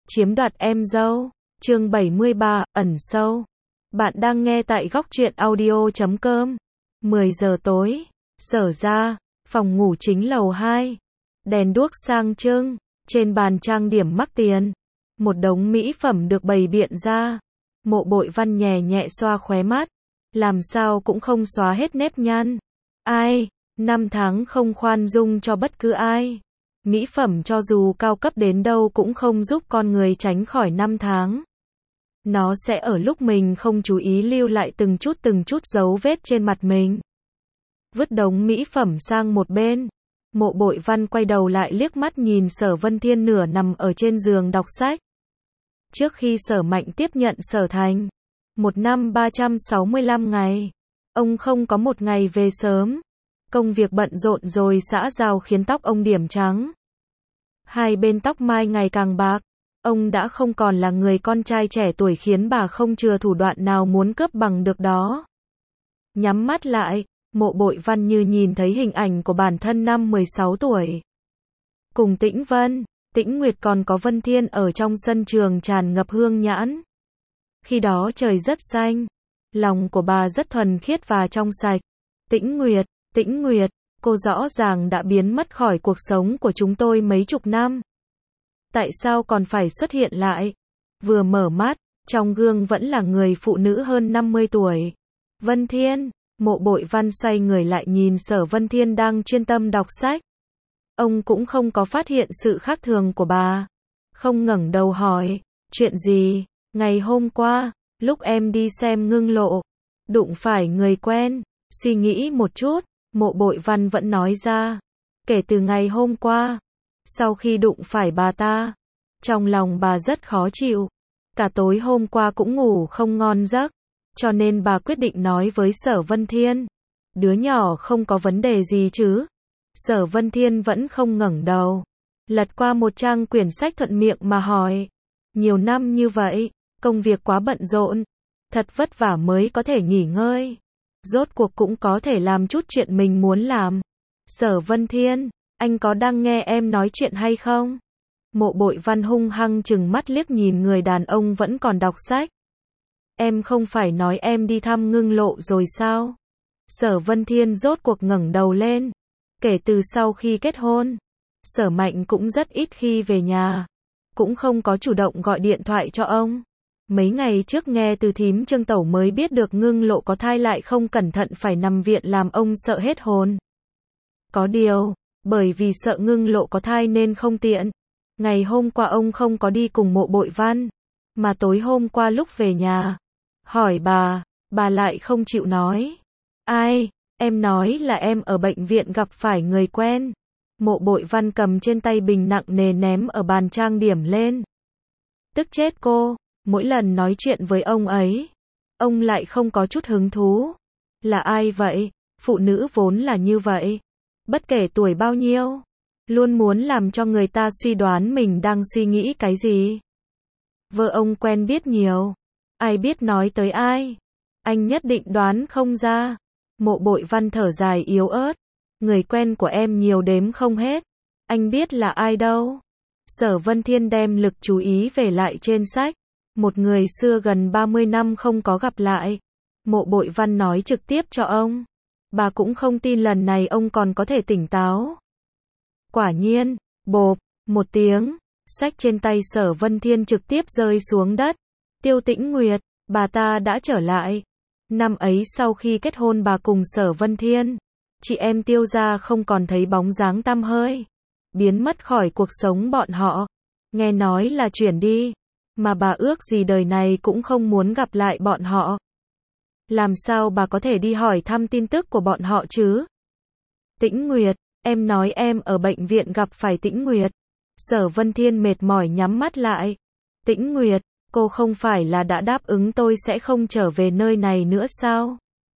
chiếm đoạt em dâu. Chương 73, ẩn sâu. Bạn đang nghe tại góc truyện audio.com. 10 giờ tối, Sở ra, phòng ngủ chính lầu 2. Đèn đuốc sang trưng, trên bàn trang điểm mắc tiền. Một đống mỹ phẩm được bày biện ra. Mộ Bội Văn nhẹ nhẹ xoa khóe mắt. Làm sao cũng không xóa hết nếp nhăn. Ai, 5 tháng không khoan dung cho bất cứ ai. Mỹ phẩm cho dù cao cấp đến đâu cũng không giúp con người tránh khỏi 5 tháng. Nó sẽ ở lúc mình không chú ý lưu lại từng chút dấu vết trên mặt mình. Vứt đống mỹ phẩm sang một bên. Mộ Bội Văn quay đầu lại liếc mắt nhìn Sở Vân Thiên nửa nằm ở trên giường đọc sách. Trước khi Sở Mạnh tiếp nhận Sở Thành, 1 năm 365 ngày, ông không có một ngày về sớm. Công việc bận rộn rồi xã giao khiến tóc ông điểm trắng. Hai bên tóc mai ngày càng bạc. Ông đã không còn là người con trai trẻ tuổi khiến bà không chừa thủ đoạn nào muốn cướp bằng được đó. Nhắm mắt lại, Mộ Bội Văn như nhìn thấy hình ảnh của bản thân năm 16 tuổi. Cùng Tĩnh Vân, Tĩnh Nguyệt còn có Vân Thiên ở trong sân trường tràn ngập hương nhãn. Khi đó trời rất xanh, lòng của bà rất thuần khiết và trong sạch. Tĩnh Nguyệt, cô rõ ràng đã biến mất khỏi cuộc sống của chúng tôi mấy chục năm. Tại sao còn phải xuất hiện lại? Vừa mở mắt, trong gương vẫn là người phụ nữ hơn 50 tuổi. Vân Thiên, Mộ Bội Văn xoay người lại nhìn Sở Vân Thiên đang chuyên tâm đọc sách. Ông cũng không có phát hiện sự khác thường của bà. Không ngẩng đầu hỏi, chuyện gì? Ngày hôm qua, lúc em đi xem Ngưng Lộ, đụng phải người quen. Suy nghĩ một chút, Mộ Bội Văn vẫn nói ra. Kể từ ngày hôm qua, sau khi đụng phải bà ta, trong lòng bà rất khó chịu. Cả tối hôm qua cũng ngủ không ngon giấc, cho nên bà quyết định nói với Sở Vân Thiên. Đứa nhỏ không có vấn đề gì chứ? Sở Vân Thiên vẫn không ngẩng đầu, lật qua một trang quyển sách thuận miệng mà hỏi. Nhiều năm như vậy, công việc quá bận rộn, thật vất vả mới có thể nghỉ ngơi. Rốt cuộc cũng có thể làm chút chuyện mình muốn làm. Sở Vân Thiên, anh có đang nghe em nói chuyện hay không? Mộ Bội Văn hung hăng trừng mắt liếc nhìn người đàn ông vẫn còn đọc sách. Em không phải nói em đi thăm Ngưng Lộ rồi sao? Sở Vân Thiên rốt cuộc ngẩng đầu lên. Kể từ sau khi kết hôn, Sở Mạnh cũng rất ít khi về nhà, cũng không có chủ động gọi điện thoại cho ông. Mấy ngày trước nghe từ thím Trương Tẩu mới biết được Ngưng Lộ có thai lại không cẩn thận phải nằm viện làm ông sợ hết hồn. Có điều, bởi vì sợ Ngưng Lộ có thai nên không tiện. Ngày hôm qua ông không có đi cùng Mộ Bội Văn, mà tối hôm qua lúc về nhà, hỏi bà lại không chịu nói. Ai, em nói là em ở bệnh viện gặp phải người quen. Mộ Bội Văn cầm trên tay bình nặng nề ném ở bàn trang điểm lên. Tức chết cô, mỗi lần nói chuyện với ông ấy, ông lại không có chút hứng thú. Là ai vậy? Phụ nữ vốn là như vậy. Bất kể tuổi bao nhiêu, luôn muốn làm cho người ta suy đoán mình đang suy nghĩ cái gì. Vợ ông quen biết nhiều, ai biết nói tới ai, anh nhất định đoán không ra. Mộ Bội Văn thở dài yếu ớt, người quen của em nhiều đếm không hết, anh biết là ai đâu. Sở Vân Thiên đem lực chú ý về lại trên sách. Một người xưa gần 30 năm không có gặp lại. Mộ Bội Văn nói trực tiếp cho ông. Bà cũng không tin lần này ông còn có thể tỉnh táo. Quả nhiên, bộp, một tiếng, sách trên tay Sở Vân Thiên trực tiếp rơi xuống đất. Tiêu Tĩnh Nguyệt, bà ta đã trở lại. Năm ấy sau khi kết hôn bà cùng Sở Vân Thiên, chị em Tiêu gia không còn thấy bóng dáng tăm hơi, biến mất khỏi cuộc sống bọn họ. Nghe nói là chuyển đi, mà bà ước gì đời này cũng không muốn gặp lại bọn họ. Làm sao bà có thể đi hỏi thăm tin tức của bọn họ chứ? Tĩnh Nguyệt, em nói em ở bệnh viện gặp phải Tĩnh Nguyệt. Sở Vân Thiên mệt mỏi nhắm mắt lại. Tĩnh Nguyệt, cô không phải là đã đáp ứng tôi sẽ không trở về nơi này nữa sao?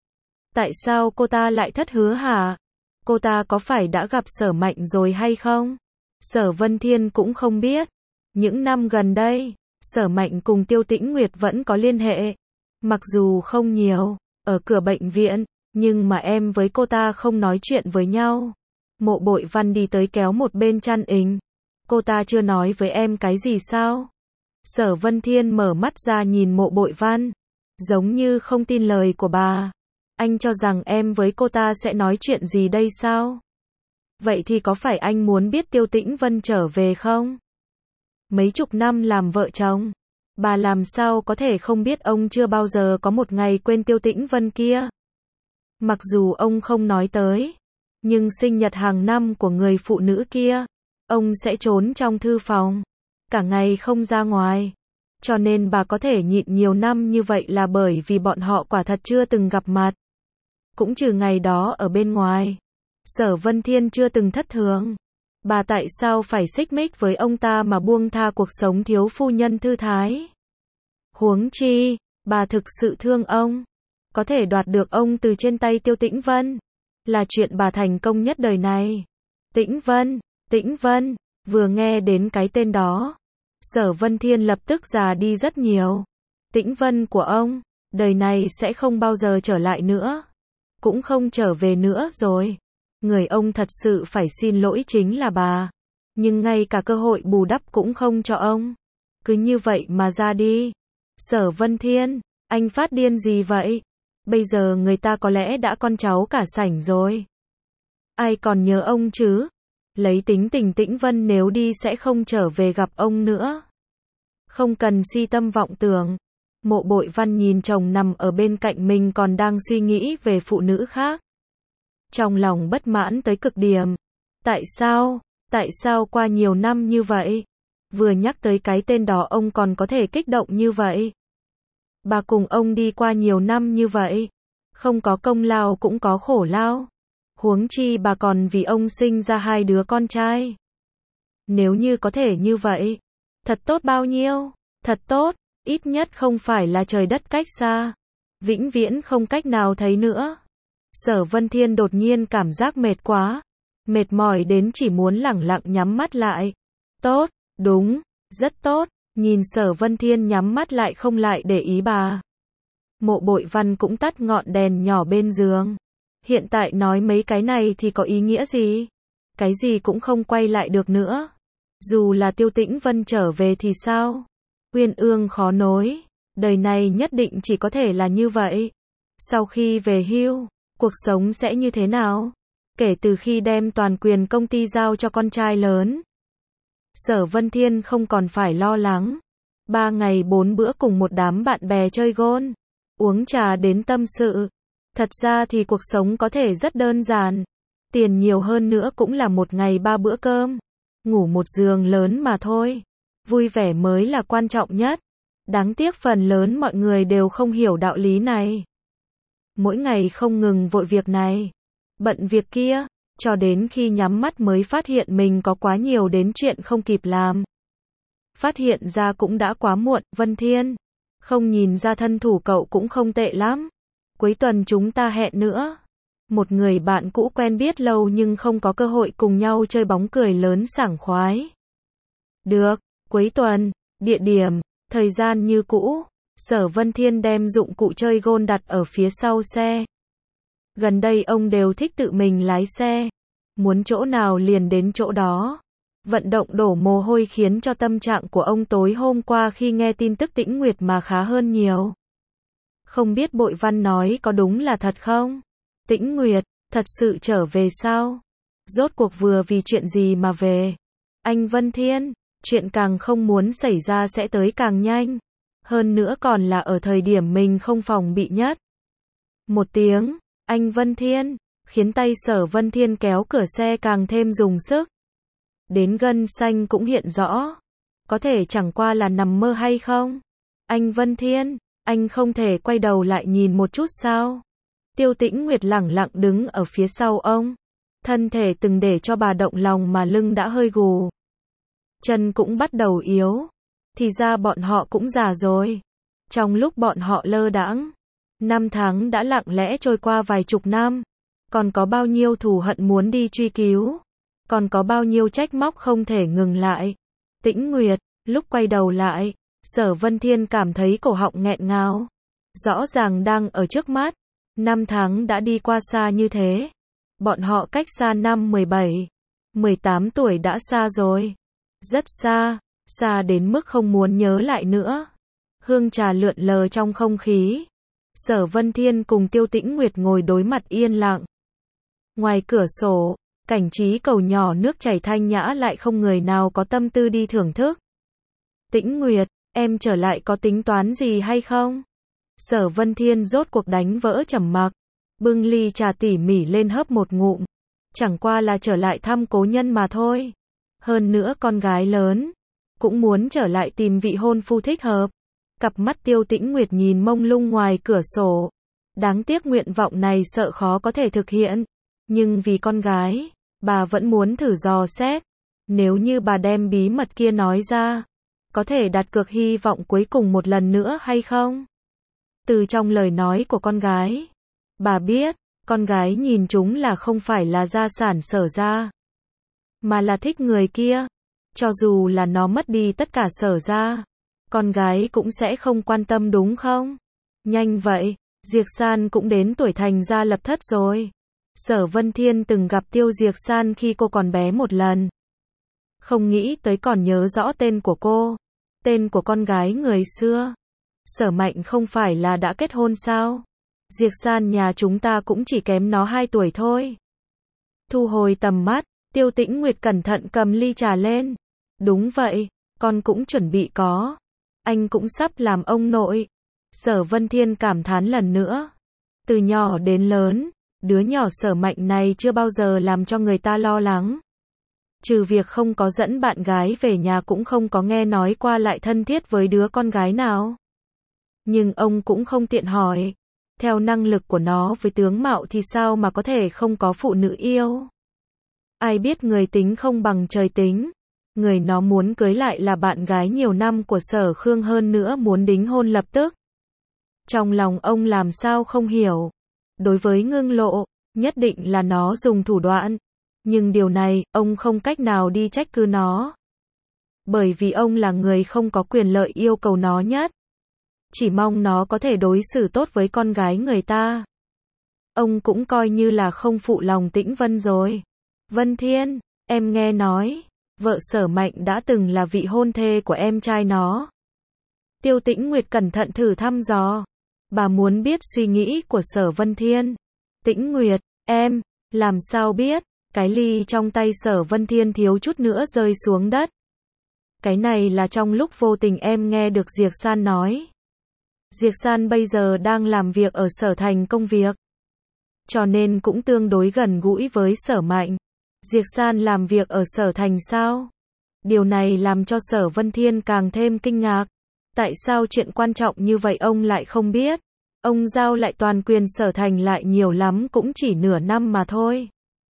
Tại sao cô ta lại thất hứa hả? Cô ta có phải đã gặp Sở Mạnh rồi hay không? Sở Vân Thiên cũng không biết. Những năm gần đây, Sở Mạnh cùng Tiêu Tĩnh Nguyệt vẫn có liên hệ. Mặc dù không nhiều, ở cửa bệnh viện, nhưng mà em với cô ta không nói chuyện với nhau. Mộ Bội Văn đi tới kéo một bên chăn ình. Cô ta chưa nói với em cái gì sao? Sở Vân Thiên mở mắt ra nhìn Mộ Bội Văn, giống như không tin lời của bà. Anh cho rằng em với cô ta sẽ nói chuyện gì đây sao? Vậy thì có phải anh muốn biết Tiêu Tĩnh Vân trở về không? Mấy chục năm làm vợ chồng, bà làm sao có thể không biết ông chưa bao giờ có một ngày quên Tiêu Tĩnh Vân kia. Mặc dù ông không nói tới, nhưng sinh nhật hàng năm của người phụ nữ kia, ông sẽ trốn trong thư phòng, cả ngày không ra ngoài. Cho nên bà có thể nhịn nhiều năm như vậy là bởi vì bọn họ quả thật chưa từng gặp mặt. Cũng trừ ngày đó ở bên ngoài, Sở Vân Thiên chưa từng thất thường. Bà tại sao phải xích mích với ông ta mà buông tha cuộc sống thiếu phu nhân thư thái? Huống chi, bà thực sự thương ông. Có thể đoạt được ông từ trên tay Tiêu Tĩnh Vân, là chuyện bà thành công nhất đời này. Tĩnh Vân, vừa nghe đến cái tên đó, Sở Vân Thiên lập tức già đi rất nhiều. Tĩnh Vân của ông, đời này sẽ không bao giờ trở lại nữa. Cũng không trở về nữa rồi. Người ông thật sự phải xin lỗi chính là bà. Nhưng ngay cả cơ hội bù đắp cũng không cho ông. Cứ như vậy mà ra đi. Sở Vân Thiên, anh phát điên gì vậy? Bây giờ người ta có lẽ đã con cháu cả sảnh rồi. Ai còn nhớ ông chứ? Lấy tính tình Tĩnh Vân nếu đi sẽ không trở về gặp ông nữa. Không cần si tâm vọng tưởng. Mộ Bội Văn nhìn chồng nằm ở bên cạnh mình còn đang suy nghĩ về phụ nữ khác. Trong lòng bất mãn tới cực điểm. Tại sao qua nhiều năm như vậy? Vừa nhắc tới cái tên đó ông còn có thể kích động như vậy? Bà cùng ông đi qua nhiều năm như vậy. Không có công lao cũng có khổ lao. Huống chi bà còn vì ông sinh ra 2 đứa con trai. Nếu như có thể như vậy, thật tốt bao nhiêu, thật tốt, ít nhất không phải là trời đất cách xa. Vĩnh viễn không cách nào thấy nữa. Sở Vân Thiên đột nhiên cảm giác mệt quá. Mệt mỏi đến chỉ muốn lẳng lặng nhắm mắt lại. Tốt, đúng, rất tốt. Nhìn Sở Vân Thiên nhắm mắt lại không lại để ý bà. Mộ Bội Văn cũng tắt ngọn đèn nhỏ bên giường. Hiện tại nói mấy cái này thì có ý nghĩa gì? Cái gì cũng không quay lại được nữa. Dù là Tiêu Tĩnh Vân trở về thì sao? Uyên ương khó nối. Đời này nhất định chỉ có thể là như vậy. Sau khi về hưu, cuộc sống sẽ như thế nào? Kể từ khi đem toàn quyền công ty giao cho con trai lớn, Sở Vân Thiên không còn phải lo lắng. 3 ngày 4 bữa cùng một đám bạn bè chơi gôn, uống trà đến tâm sự. Thật ra thì cuộc sống có thể rất đơn giản. Tiền nhiều hơn nữa cũng là một ngày 3 bữa cơm, ngủ một giường lớn mà thôi. Vui vẻ mới là quan trọng nhất. Đáng tiếc phần lớn mọi người đều không hiểu đạo lý này. Mỗi ngày không ngừng vội việc này, bận việc kia, cho đến khi nhắm mắt mới phát hiện mình có quá nhiều đến chuyện không kịp làm. Phát hiện ra cũng đã quá muộn. Vân Thiên, không nhìn ra thân thủ cậu cũng không tệ lắm. Cuối tuần chúng ta hẹn nữa. Một người bạn cũ quen biết lâu nhưng không có cơ hội cùng nhau chơi bóng cười lớn sảng khoái. Được, cuối tuần, địa điểm, thời gian như cũ. Sở Vân Thiên đem dụng cụ chơi gôn đặt ở phía sau xe. Gần đây ông đều thích tự mình lái xe. Muốn chỗ nào liền đến chỗ đó. Vận động đổ mồ hôi khiến cho tâm trạng của ông tối hôm qua khi nghe tin tức Tĩnh Nguyệt mà khá hơn nhiều. Không biết Bội Văn nói có đúng là thật không? Tĩnh Nguyệt, thật sự trở về sao? Rốt cuộc vừa vì chuyện gì mà về? Anh Vân Thiên, chuyện càng không muốn xảy ra sẽ tới càng nhanh. Hơn nữa còn là ở thời điểm mình không phòng bị nhất. Một tiếng, anh Vân Thiên, khiến tay Sở Vân Thiên kéo cửa xe càng thêm dùng sức. Đến gân xanh cũng hiện rõ. Có thể chẳng qua là nằm mơ hay không? Anh Vân Thiên, anh không thể quay đầu lại nhìn một chút sao? Tiêu Tĩnh Nguyệt lẳng lặng đứng ở phía sau ông. Thân thể từng để cho bà động lòng mà lưng đã hơi gù. Chân cũng bắt đầu yếu. Thì ra bọn họ cũng già rồi. Trong lúc bọn họ lơ đãng, 5 tháng đã lặng lẽ trôi qua vài chục năm. Còn có bao nhiêu thù hận muốn đi truy cứu. Còn có bao nhiêu trách móc không thể ngừng lại. Tĩnh Nguyệt, lúc quay đầu lại, Sở Vân Thiên cảm thấy cổ họng nghẹn ngào. Rõ ràng đang ở trước mắt. 5 tháng đã đi qua xa như thế. Bọn họ cách xa năm 17, 18 tuổi đã xa rồi. Rất xa. xa đến mức không muốn nhớ lại nữa. Hương trà lượn lờ trong không khí. Sở Vân Thiên cùng Tiêu Tĩnh Nguyệt ngồi đối mặt yên lặng. Ngoài cửa sổ, cảnh trí cầu nhỏ nước chảy thanh nhã lại không người nào có tâm tư đi thưởng thức. Tĩnh Nguyệt, em trở lại có tính toán gì hay không? Sở Vân Thiên rốt cuộc đánh vỡ trầm mặc, bưng ly trà tỉ mỉ lên hớp một ngụm. Chẳng qua là trở lại thăm cố nhân mà thôi. Hơn nữa con gái lớn, cũng muốn trở lại tìm vị hôn phu thích hợp. Cặp mắt Tiêu Tĩnh Nguyệt nhìn mông lung ngoài cửa sổ. Đáng tiếc nguyện vọng này sợ khó có thể thực hiện. Nhưng vì con gái, bà vẫn muốn thử dò xét. Nếu như bà đem bí mật kia nói ra, có thể đặt cược hy vọng cuối cùng một lần nữa hay không? Từ trong lời nói của con gái, bà biết, con gái nhìn chúng là không phải là gia sản Sở gia, mà là thích người kia. Cho dù là nó mất đi tất cả Sở gia, con gái cũng sẽ không quan tâm đúng không? Nhanh vậy, Diệp San cũng đến tuổi thành gia lập thất rồi. Sở Vân Thiên từng gặp Tiêu Diệp San khi cô còn bé một lần. Không nghĩ tới còn nhớ rõ tên của cô. Tên của con gái người xưa. Sở Mạnh không phải là đã kết hôn sao? Diệp San nhà chúng ta cũng chỉ kém nó 2 tuổi thôi. Thu hồi tầm mắt, Tiêu Tĩnh Nguyệt cẩn thận cầm ly trà lên. Đúng vậy, con cũng chuẩn bị có. Anh cũng sắp làm ông nội. Sở Vân Thiên cảm thán lần nữa. Từ nhỏ đến lớn, đứa nhỏ Sở Mạnh này chưa bao giờ làm cho người ta lo lắng. Trừ việc không có dẫn bạn gái về nhà cũng không có nghe nói qua lại thân thiết với đứa con gái nào. Nhưng ông cũng không tiện hỏi. Theo năng lực của nó với tướng mạo thì sao mà có thể không có phụ nữ yêu. Ai biết người tính không bằng trời tính. Người nó muốn cưới lại là bạn gái nhiều năm của Sở Khương, hơn nữa muốn đính hôn lập tức. Trong lòng ông làm sao không hiểu. Đối với Ngưng Lộ, nhất định là nó dùng thủ đoạn. Nhưng điều này, ông không cách nào đi trách cứ nó. Bởi vì ông là người không có quyền lợi yêu cầu nó nhất. Chỉ mong nó có thể đối xử tốt với con gái người ta. Ông cũng coi như là không phụ lòng Tĩnh Vân rồi. Vân Thiên, em nghe nói, vợ Sở Mạnh đã từng là vị hôn thê của em trai nó. Tiêu Tĩnh Nguyệt cẩn thận thử thăm dò. Bà muốn biết suy nghĩ của Sở Vân Thiên. Tĩnh Nguyệt, em, làm sao biết? Cái ly trong tay Sở Vân Thiên thiếu chút nữa rơi xuống đất. Cái này là trong lúc vô tình em nghe được Diệp San nói. Diệp San bây giờ đang làm việc ở Sở Thành công việc. Cho nên cũng tương đối gần gũi với Sở Mạnh. Diệp San làm việc ở Sở Thành sao? Điều này làm cho Sở Vân Thiên càng thêm kinh ngạc. Tại sao chuyện quan trọng như vậy ông lại không biết? Ông giao lại toàn quyền Sở Thành lại nhiều lắm cũng chỉ nửa năm mà thôi.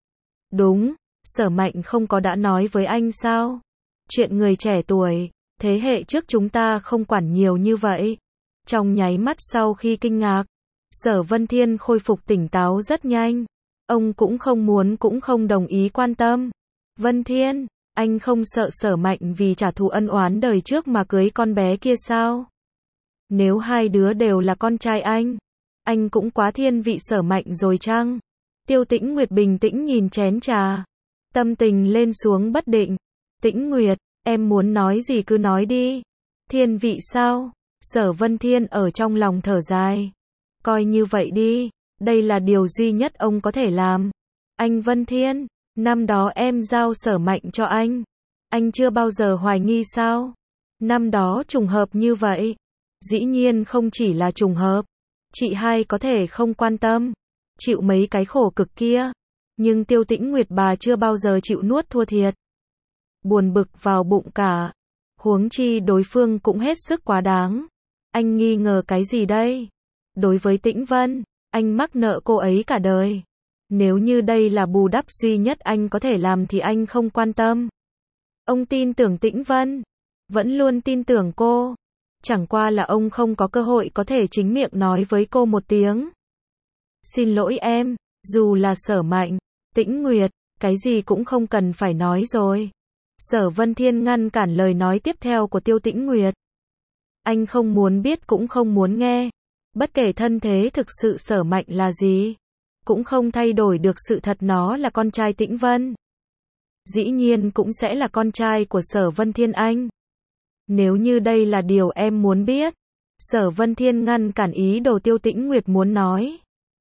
Đúng, Sở Mạnh không có đã nói với anh sao? Chuyện người trẻ tuổi, thế hệ trước chúng ta không quản nhiều như vậy. Trong nháy mắt sau khi kinh ngạc, Sở Vân Thiên khôi phục tỉnh táo rất nhanh. Ông cũng không muốn cũng không đồng ý quan tâm. Vân Thiên, anh không sợ Sở Mạnh vì trả thù ân oán đời trước mà cưới con bé kia sao? Nếu hai đứa đều là con trai anh cũng quá thiên vị Sở Mạnh rồi chăng? Tiêu Tĩnh Nguyệt bình tĩnh nhìn chén trà, tâm tình lên xuống bất định. Tĩnh Nguyệt, em muốn nói gì cứ nói đi. Thiên vị sao? Sở Vân Thiên ở trong lòng thở dài. Coi như vậy đi, đây là điều duy nhất ông có thể làm. Anh Vân Thiên, năm đó em giao Sở Mạnh cho anh chưa bao giờ hoài nghi sao? Năm đó trùng hợp như vậy. Dĩ nhiên không chỉ là trùng hợp. Chị hai có thể không quan tâm, chịu mấy cái khổ cực kia. Nhưng Tiêu Tĩnh Nguyệt bà chưa bao giờ chịu nuốt thua thiệt. Buồn bực vào bụng cả. Huống chi đối phương cũng hết sức quá đáng. Anh nghi ngờ cái gì đây? Đối với Tĩnh Vân, anh mắc nợ cô ấy cả đời. Nếu như đây là bù đắp duy nhất anh có thể làm thì anh không quan tâm. Ông tin tưởng Tĩnh Vân, vẫn luôn tin tưởng cô. Chẳng qua là ông không có cơ hội có thể chính miệng nói với cô một tiếng. Xin lỗi em, dù là Sở Mạnh, Tĩnh Nguyệt, cái gì cũng không cần phải nói rồi. Sở Vân Thiên ngăn cản lời nói tiếp theo của Tiêu Tĩnh Nguyệt. Anh không muốn biết cũng không muốn nghe. Bất kể thân thế thực sự Sở Mạnh là gì, cũng không thay đổi được sự thật nó là con trai Tĩnh Vân. Dĩ nhiên cũng sẽ là con trai của Sở Vân Thiên anh. Nếu như đây là điều em muốn biết. Sở Vân Thiên ngăn cản ý đồ Tiêu Tĩnh Nguyệt muốn nói.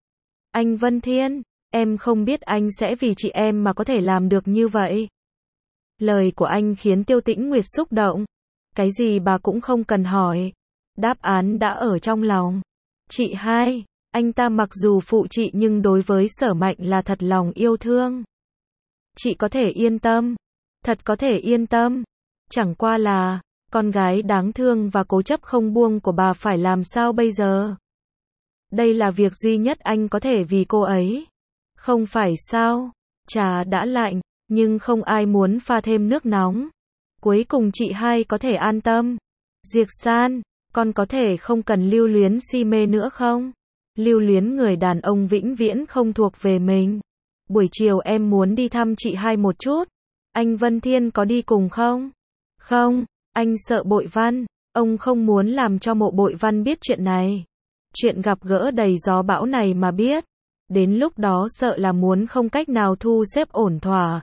Anh Vân Thiên, em không biết anh sẽ vì chị em mà có thể làm được như vậy. Lời của anh khiến Tiêu Tĩnh Nguyệt xúc động. Cái gì bà cũng không cần hỏi. Đáp án đã ở trong lòng. Chị hai, anh ta mặc dù phụ chị nhưng đối với Sở Mạnh là thật lòng yêu thương. Chị có thể yên tâm. Thật có thể yên tâm. Chẳng qua là, con gái đáng thương và cố chấp không buông của bà phải làm sao bây giờ? Đây là việc duy nhất anh có thể vì cô ấy. Không phải sao? Trà đã lạnh, nhưng không ai muốn pha thêm nước nóng. Cuối cùng chị hai có thể an tâm. Diệp San, con có thể không cần lưu luyến si mê nữa không? Lưu luyến người đàn ông vĩnh viễn không thuộc về mình. Buổi chiều em muốn đi thăm chị hai một chút. Anh Vân Thiên có đi cùng không? Không, anh sợ Bội Văn. Ông không muốn làm cho Mộ Bội Văn biết chuyện này. Chuyện gặp gỡ đầy gió bão này mà biết. Đến lúc đó sợ là muốn không cách nào thu xếp ổn thỏa.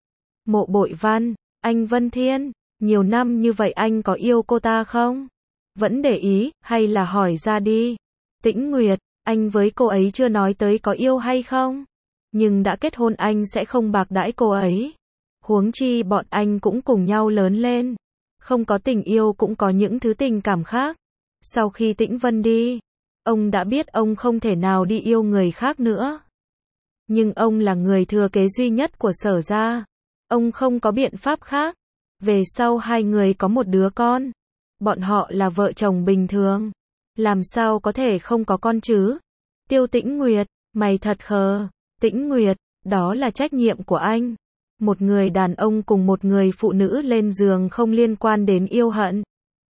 Mộ Bội Văn, anh Vân Thiên, nhiều năm như vậy anh có yêu cô ta không? Vẫn để ý, hay là hỏi ra đi. Tĩnh Nguyệt, anh với cô ấy chưa nói tới có yêu hay không? Nhưng đã kết hôn anh sẽ không bạc đãi cô ấy. Huống chi bọn anh cũng cùng nhau lớn lên. Không có tình yêu cũng có những thứ tình cảm khác. Sau khi Tĩnh Vân đi, ông đã biết ông không thể nào đi yêu người khác nữa. Nhưng ông là người thừa kế duy nhất của Sở gia. Ông không có biện pháp khác. Về sau hai người có một đứa con. Bọn họ là vợ chồng bình thường. Làm sao có thể không có con chứ? Tiêu Tĩnh Nguyệt, mày thật khờ. Tĩnh Nguyệt, đó là trách nhiệm của anh. Một người đàn ông cùng một người phụ nữ lên giường không liên quan đến yêu hận.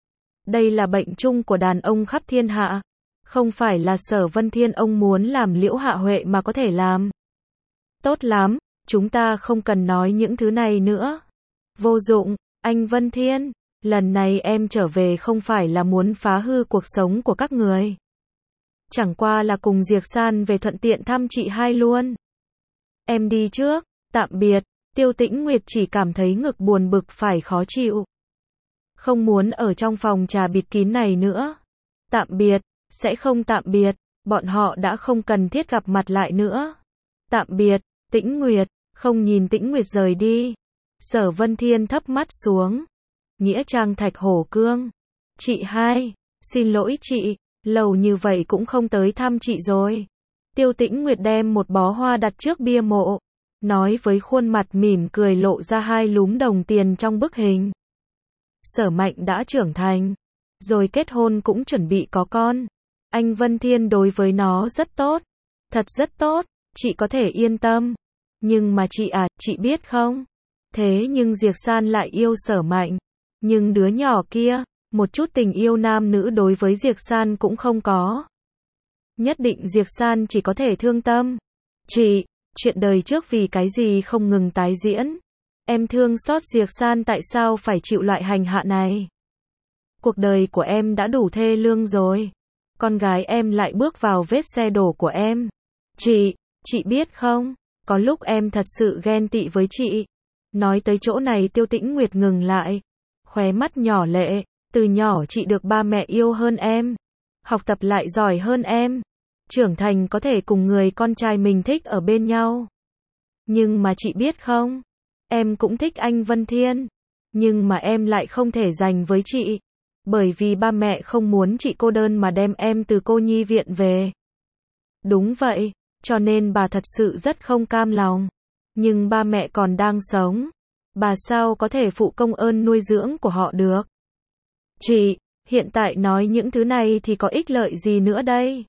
Đây là bệnh chung của đàn ông khắp thiên hạ. Không phải là Sở Vân Thiên ông muốn làm Liễu Hạ Huệ mà có thể làm. Tốt lắm, chúng ta không cần nói những thứ này nữa. Vô dụng, anh Vân Thiên, lần này em trở về không phải là muốn phá hư cuộc sống của các người. Chẳng qua là cùng Diệp San về thuận tiện thăm chị hai luôn. Em đi trước, tạm biệt. Tiêu Tĩnh Nguyệt chỉ cảm thấy ngực buồn bực phải khó chịu. Không muốn ở trong phòng trà bịt kín này nữa. Tạm biệt, sẽ không tạm biệt, bọn họ đã không cần thiết gặp mặt lại nữa. Tạm biệt, Tĩnh Nguyệt, không nhìn Tĩnh Nguyệt rời đi. Sở Vân Thiên thấp mắt xuống. Nghĩa trang Thạch Hổ Cương. Chị hai, xin lỗi chị, lâu như vậy cũng không tới thăm chị rồi. Tiêu Tĩnh Nguyệt đem một bó hoa đặt trước bia mộ. Nói với khuôn mặt mỉm cười lộ ra hai lúm đồng tiền trong bức hình. Sở Mạnh đã trưởng thành. Rồi kết hôn cũng chuẩn bị có con. Anh Vân Thiên đối với nó rất tốt. Thật rất tốt, chị có thể yên tâm. Nhưng mà chị à, chị biết không? Thế nhưng Diệp San lại yêu Sở Mạnh. Nhưng đứa nhỏ kia, một chút tình yêu nam nữ đối với Diệp San cũng không có. Nhất định Diệp San chỉ có thể thương tâm. Chị, chuyện đời trước vì cái gì không ngừng tái diễn. Em thương xót Diệp San tại sao phải chịu loại hành hạ này. Cuộc đời của em đã đủ thê lương rồi. Con gái em lại bước vào vết xe đổ của em. Chị biết không, có lúc em thật sự ghen tị với chị. Nói tới chỗ này Tiêu Tĩnh Nguyệt ngừng lại. Khóe mắt nhỏ lệ, từ nhỏ chị được ba mẹ yêu hơn em. Học tập lại giỏi hơn em. Trưởng thành có thể cùng người con trai mình thích ở bên nhau. Nhưng mà chị biết không, em cũng thích anh Vân Thiên. Nhưng mà em lại không thể dành với chị. Bởi vì ba mẹ không muốn chị cô đơn mà đem em từ cô nhi viện về. Đúng vậy, cho nên bà thật sự rất không cam lòng. Nhưng ba mẹ còn đang sống. Bà sao có thể phụ công ơn nuôi dưỡng của họ được. Chị, hiện tại nói những thứ này thì có ích lợi gì nữa đây?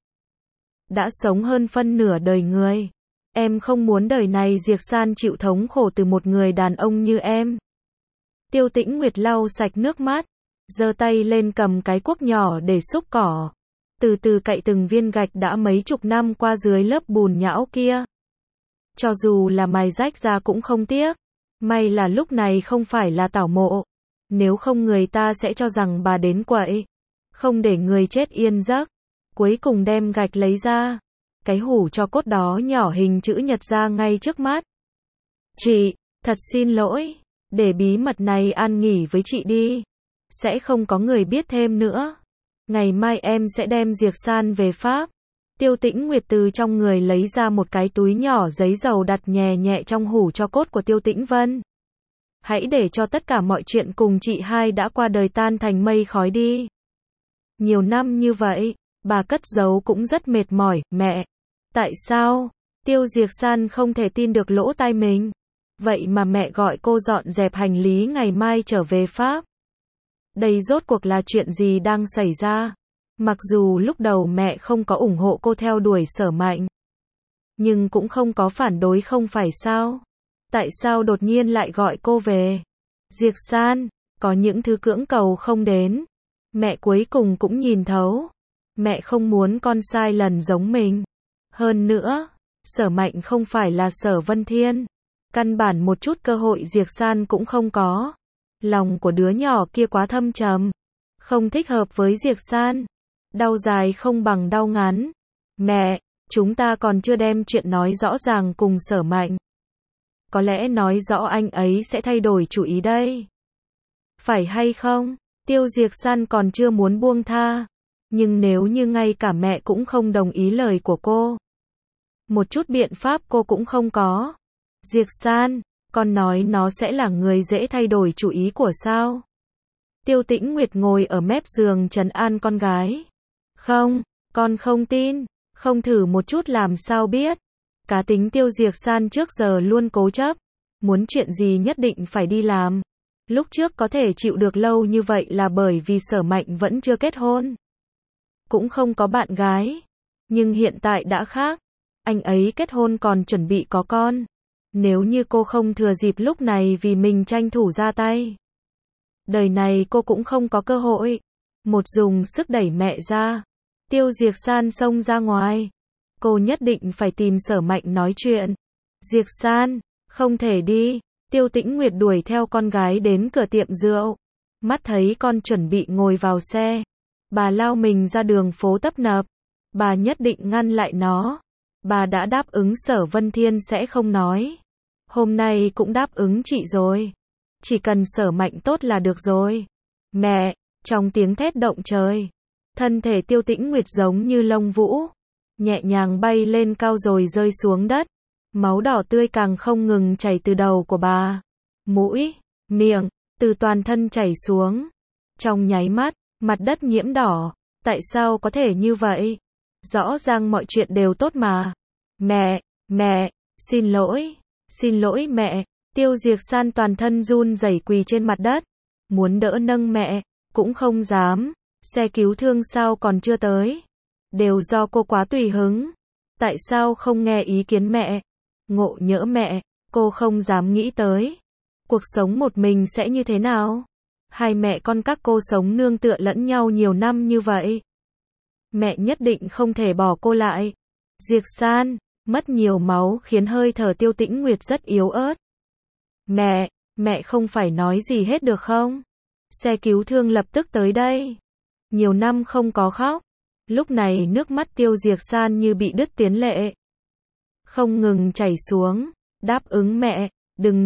Đã sống hơn phân nửa đời người. Em không muốn đời này Diệp San chịu thống khổ từ một người đàn ông như em. Tiêu Tĩnh Nguyệt lau sạch nước mắt, giơ tay lên cầm cái cuốc nhỏ để xúc cỏ. Từ từ cạy từng viên gạch đã mấy chục năm qua dưới lớp bùn nhão kia. Cho dù là mài rách ra cũng không tiếc. May là lúc này không phải là tảo mộ. Nếu không người ta sẽ cho rằng bà đến quậy. Không để người chết yên giấc. Cuối cùng đem gạch lấy ra. Cái hủ cho cốt đó nhỏ hình chữ nhật ra ngay trước mắt. Chị, thật xin lỗi. Để bí mật này an nghỉ với chị đi. sẽ không có người biết thêm nữa. Ngày mai em sẽ đem Diệp San về Pháp. Tiêu Tĩnh Nguyệt từ trong người lấy ra một cái túi nhỏ giấy dầu đặt nhẹ nhẹ trong hũ tro cốt của Tiêu Tĩnh Vân. Hãy để cho tất cả mọi chuyện cùng chị hai đã qua đời tan thành mây khói đi. Nhiều năm như vậy, bà cất giấu cũng rất mệt mỏi, mẹ. Tại sao? Tiêu Diệp San không thể tin được lỗ tai mình. Vậy mà mẹ gọi cô dọn dẹp hành lý ngày mai trở về Pháp. Đây rốt cuộc là chuyện gì đang xảy ra? Mặc dù lúc đầu mẹ không có ủng hộ cô theo đuổi Sở Mạnh, nhưng cũng không có phản đối không phải sao? Tại sao đột nhiên lại gọi cô về? Diệp San, có những thứ cưỡng cầu không đến. Mẹ cuối cùng cũng nhìn thấu. Mẹ không muốn con sai lần giống mình. Hơn nữa, Sở Mạnh không phải là Sở Vân Thiên. Căn bản một chút cơ hội Diệp San cũng không có. Lòng của đứa nhỏ kia quá thâm trầm. Không thích hợp với Diệp San. Đau dài không bằng đau ngắn. Mẹ, chúng ta còn chưa đem chuyện nói rõ ràng cùng Sở Mạnh. Có lẽ nói rõ anh ấy sẽ thay đổi chủ ý đây. Phải hay không? Tiêu Diệp San còn chưa muốn buông tha. Nhưng nếu như ngay cả mẹ cũng không đồng ý lời của cô, một chút biện pháp cô cũng không có. Diệp San, con nói nó sẽ là người dễ thay đổi chủ ý của sao? Tiêu Tĩnh Nguyệt ngồi ở mép giường trấn an con gái. Không, con không tin, không thử một chút làm sao biết. Cá tính Tiêu Diệp San trước giờ luôn cố chấp, muốn chuyện gì nhất định phải đi làm. Lúc trước có thể chịu được lâu như vậy là bởi vì Sở Mạnh vẫn chưa kết hôn, cũng không có bạn gái. Nhưng hiện tại đã khác, anh ấy kết hôn còn chuẩn bị có con. Nếu như cô không thừa dịp lúc này vì mình tranh thủ ra tay, đời này cô cũng không có cơ hội. Một dùng sức đẩy mẹ ra, Tiêu Diệp San xông ra ngoài. Cô nhất định phải tìm Sở Mạnh nói chuyện. Diệp San, không thể đi. Tiêu Tĩnh Nguyệt đuổi theo con gái đến cửa tiệm rượu. Mắt thấy con chuẩn bị ngồi vào xe, bà lao mình ra đường phố tấp nập. Bà nhất định ngăn lại nó. Bà đã đáp ứng Sở Vân Thiên sẽ không nói. Hôm nay cũng đáp ứng chị rồi. Chỉ cần Sở Mạnh tốt là được rồi. Mẹ, trong tiếng thét động trời, thân thể Tiêu Tĩnh Nguyệt giống như lông vũ, nhẹ nhàng bay lên cao rồi rơi xuống đất. Máu đỏ tươi càng không ngừng chảy từ đầu của bà, mũi, miệng, từ toàn thân chảy xuống. Trong nháy mắt, mặt đất nhiễm đỏ. Tại sao có thể như vậy? Rõ ràng mọi chuyện đều tốt mà. Mẹ, xin lỗi mẹ. Tiêu Diệp San toàn thân run rẩy quỳ trên mặt đất, muốn đỡ nâng mẹ, cũng không dám. Xe cứu thương sao còn chưa tới? Đều do cô quá tùy hứng. Tại sao không nghe ý kiến mẹ? Ngộ nhỡ mẹ, cô không dám nghĩ tới. Cuộc sống một mình sẽ như thế nào? Hai mẹ con các cô sống nương tựa lẫn nhau nhiều năm như vậy. Mẹ nhất định không thể bỏ cô lại. Diệp San, mất nhiều máu khiến hơi thở Tiêu Tĩnh Nguyệt rất yếu ớt. Mẹ không phải nói gì hết được không? Xe cứu thương lập tức tới đây. Nhiều năm không có khóc. Lúc này nước mắt Tiêu Diệp San như bị đứt tuyến lệ, không ngừng chảy xuống. Đáp ứng mẹ, đừng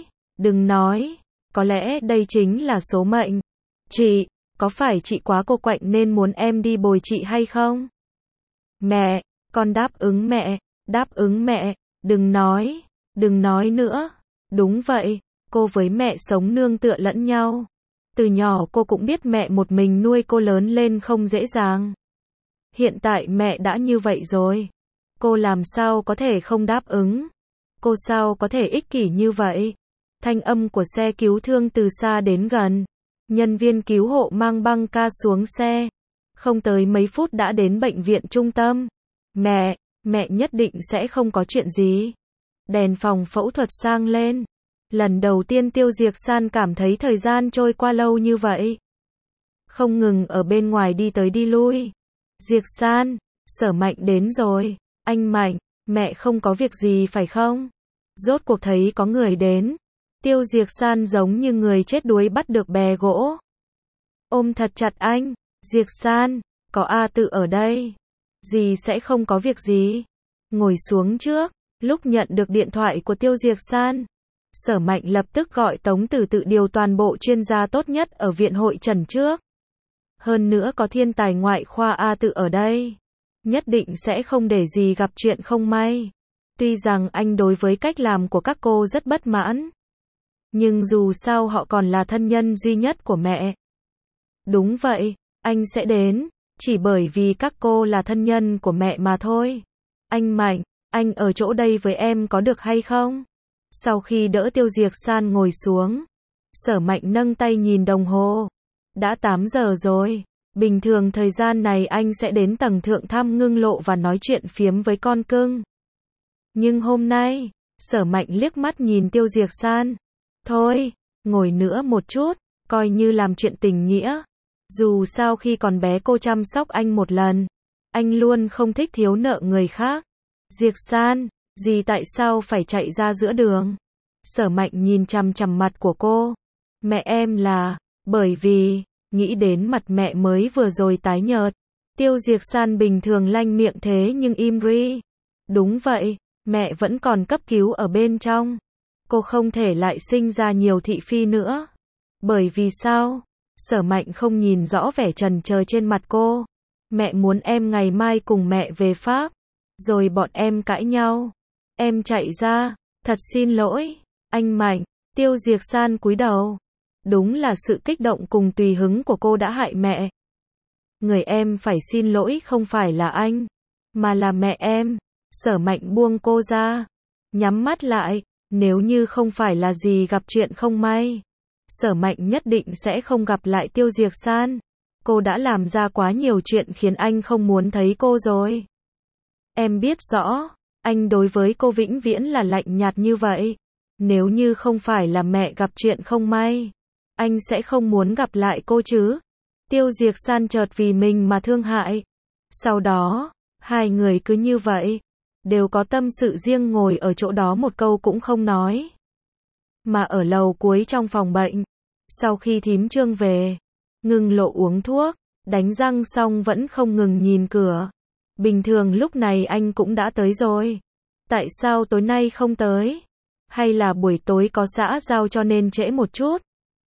nói. Có lẽ đây chính là số mệnh. Chị, có phải chị quá cô quạnh nên muốn em đi bồi chị hay không? Mẹ, con đáp ứng mẹ, đừng nói nữa. Đúng vậy, cô với mẹ sống nương tựa lẫn nhau. Từ nhỏ cô cũng biết mẹ một mình nuôi cô lớn lên không dễ dàng. Hiện tại mẹ đã như vậy rồi, cô làm sao có thể không đáp ứng? Cô sao có thể ích kỷ như vậy? Thanh âm của xe cứu thương từ xa đến gần. Nhân viên cứu hộ mang băng ca xuống xe. Không tới mấy phút đã đến bệnh viện trung tâm. Mẹ nhất định sẽ không có chuyện gì. Đèn phòng phẫu thuật sang lên. Lần đầu tiên Tiêu Diệp San cảm thấy thời gian trôi qua lâu như vậy. Không ngừng ở bên ngoài đi tới đi lui. Diệp San, Sở Mạnh đến rồi. Anh Mạnh, mẹ không có việc gì phải không? Rốt cuộc thấy có người đến. Tiêu Diệp San giống như người chết đuối bắt được bè gỗ. Ôm thật chặt anh. Diệp San, có A Tự ở đây. Dì sẽ không có việc gì. Ngồi xuống trước. Lúc nhận được điện thoại của Tiêu Diệp San, Sở Mạnh lập tức gọi Tống Tử tự điều toàn bộ chuyên gia tốt nhất ở viện hội trần trước. Hơn nữa có thiên tài ngoại khoa A Tự ở đây. Nhất định sẽ không để gì gặp chuyện không may. Tuy rằng anh đối với cách làm của các cô rất bất mãn. Nhưng dù sao họ còn là thân nhân duy nhất của mẹ. Đúng vậy, anh sẽ đến. Chỉ bởi vì các cô là thân nhân của mẹ mà thôi. Anh Mạnh, anh ở chỗ đây với em có được hay không? Sau khi đỡ Tiêu Diệc San ngồi xuống, Sở Mạnh nâng tay nhìn đồng hồ. Đã 8 giờ rồi. Bình thường thời gian này anh sẽ đến tầng thượng thăm Ngưng Lộ và nói chuyện phiếm với con cưng. Nhưng hôm nay, Sở Mạnh liếc mắt nhìn Tiêu Diệc San. Thôi, ngồi nữa một chút, coi như làm chuyện tình nghĩa. Dù sao khi còn bé cô chăm sóc anh một lần. Anh luôn không thích thiếu nợ người khác. Diệc San, gì tại sao phải chạy ra giữa đường? Sở Mạnh nhìn chằm chằm mặt của cô. Mẹ em là, bởi vì, nghĩ đến mặt mẹ mới vừa rồi tái nhợt. Tiêu Diệc San bình thường lanh miệng thế nhưng im ri. Đúng vậy, mẹ vẫn còn cấp cứu ở bên trong. Cô không thể lại sinh ra nhiều thị phi nữa. Bởi vì sao? Sở Mạnh không nhìn rõ vẻ trần chờ trên mặt cô. Mẹ muốn em ngày mai cùng mẹ về Pháp. Rồi bọn em cãi nhau. Em chạy ra. Thật xin lỗi. Anh Mạnh. Tiêu Diệc San cúi đầu. Đúng là sự kích động cùng tùy hứng của cô đã hại mẹ. Người em phải xin lỗi không phải là anh, mà là mẹ em. Sở Mạnh buông cô ra. Nhắm mắt lại. Nếu như không phải là gì gặp chuyện không may, Sở Mạnh nhất định sẽ không gặp lại Tiêu Diệc San. Cô đã làm ra quá nhiều chuyện khiến anh không muốn thấy cô rồi. Em biết rõ, anh đối với cô vĩnh viễn là lạnh nhạt như vậy. Nếu như không phải là mẹ gặp chuyện không may, anh sẽ không muốn gặp lại cô chứ. Tiêu Diệc San chợt vì mình mà thương hại. Sau đó, hai người cứ như vậy, đều có tâm sự riêng ngồi ở chỗ đó một câu cũng không nói. Mà ở lầu cuối trong phòng bệnh, sau khi thím Trương về, Ngưng Lộ uống thuốc, đánh răng xong vẫn không ngừng nhìn cửa. Bình thường lúc này anh cũng đã tới rồi. Tại sao tối nay không tới? Hay là buổi tối có xã giao cho nên trễ một chút?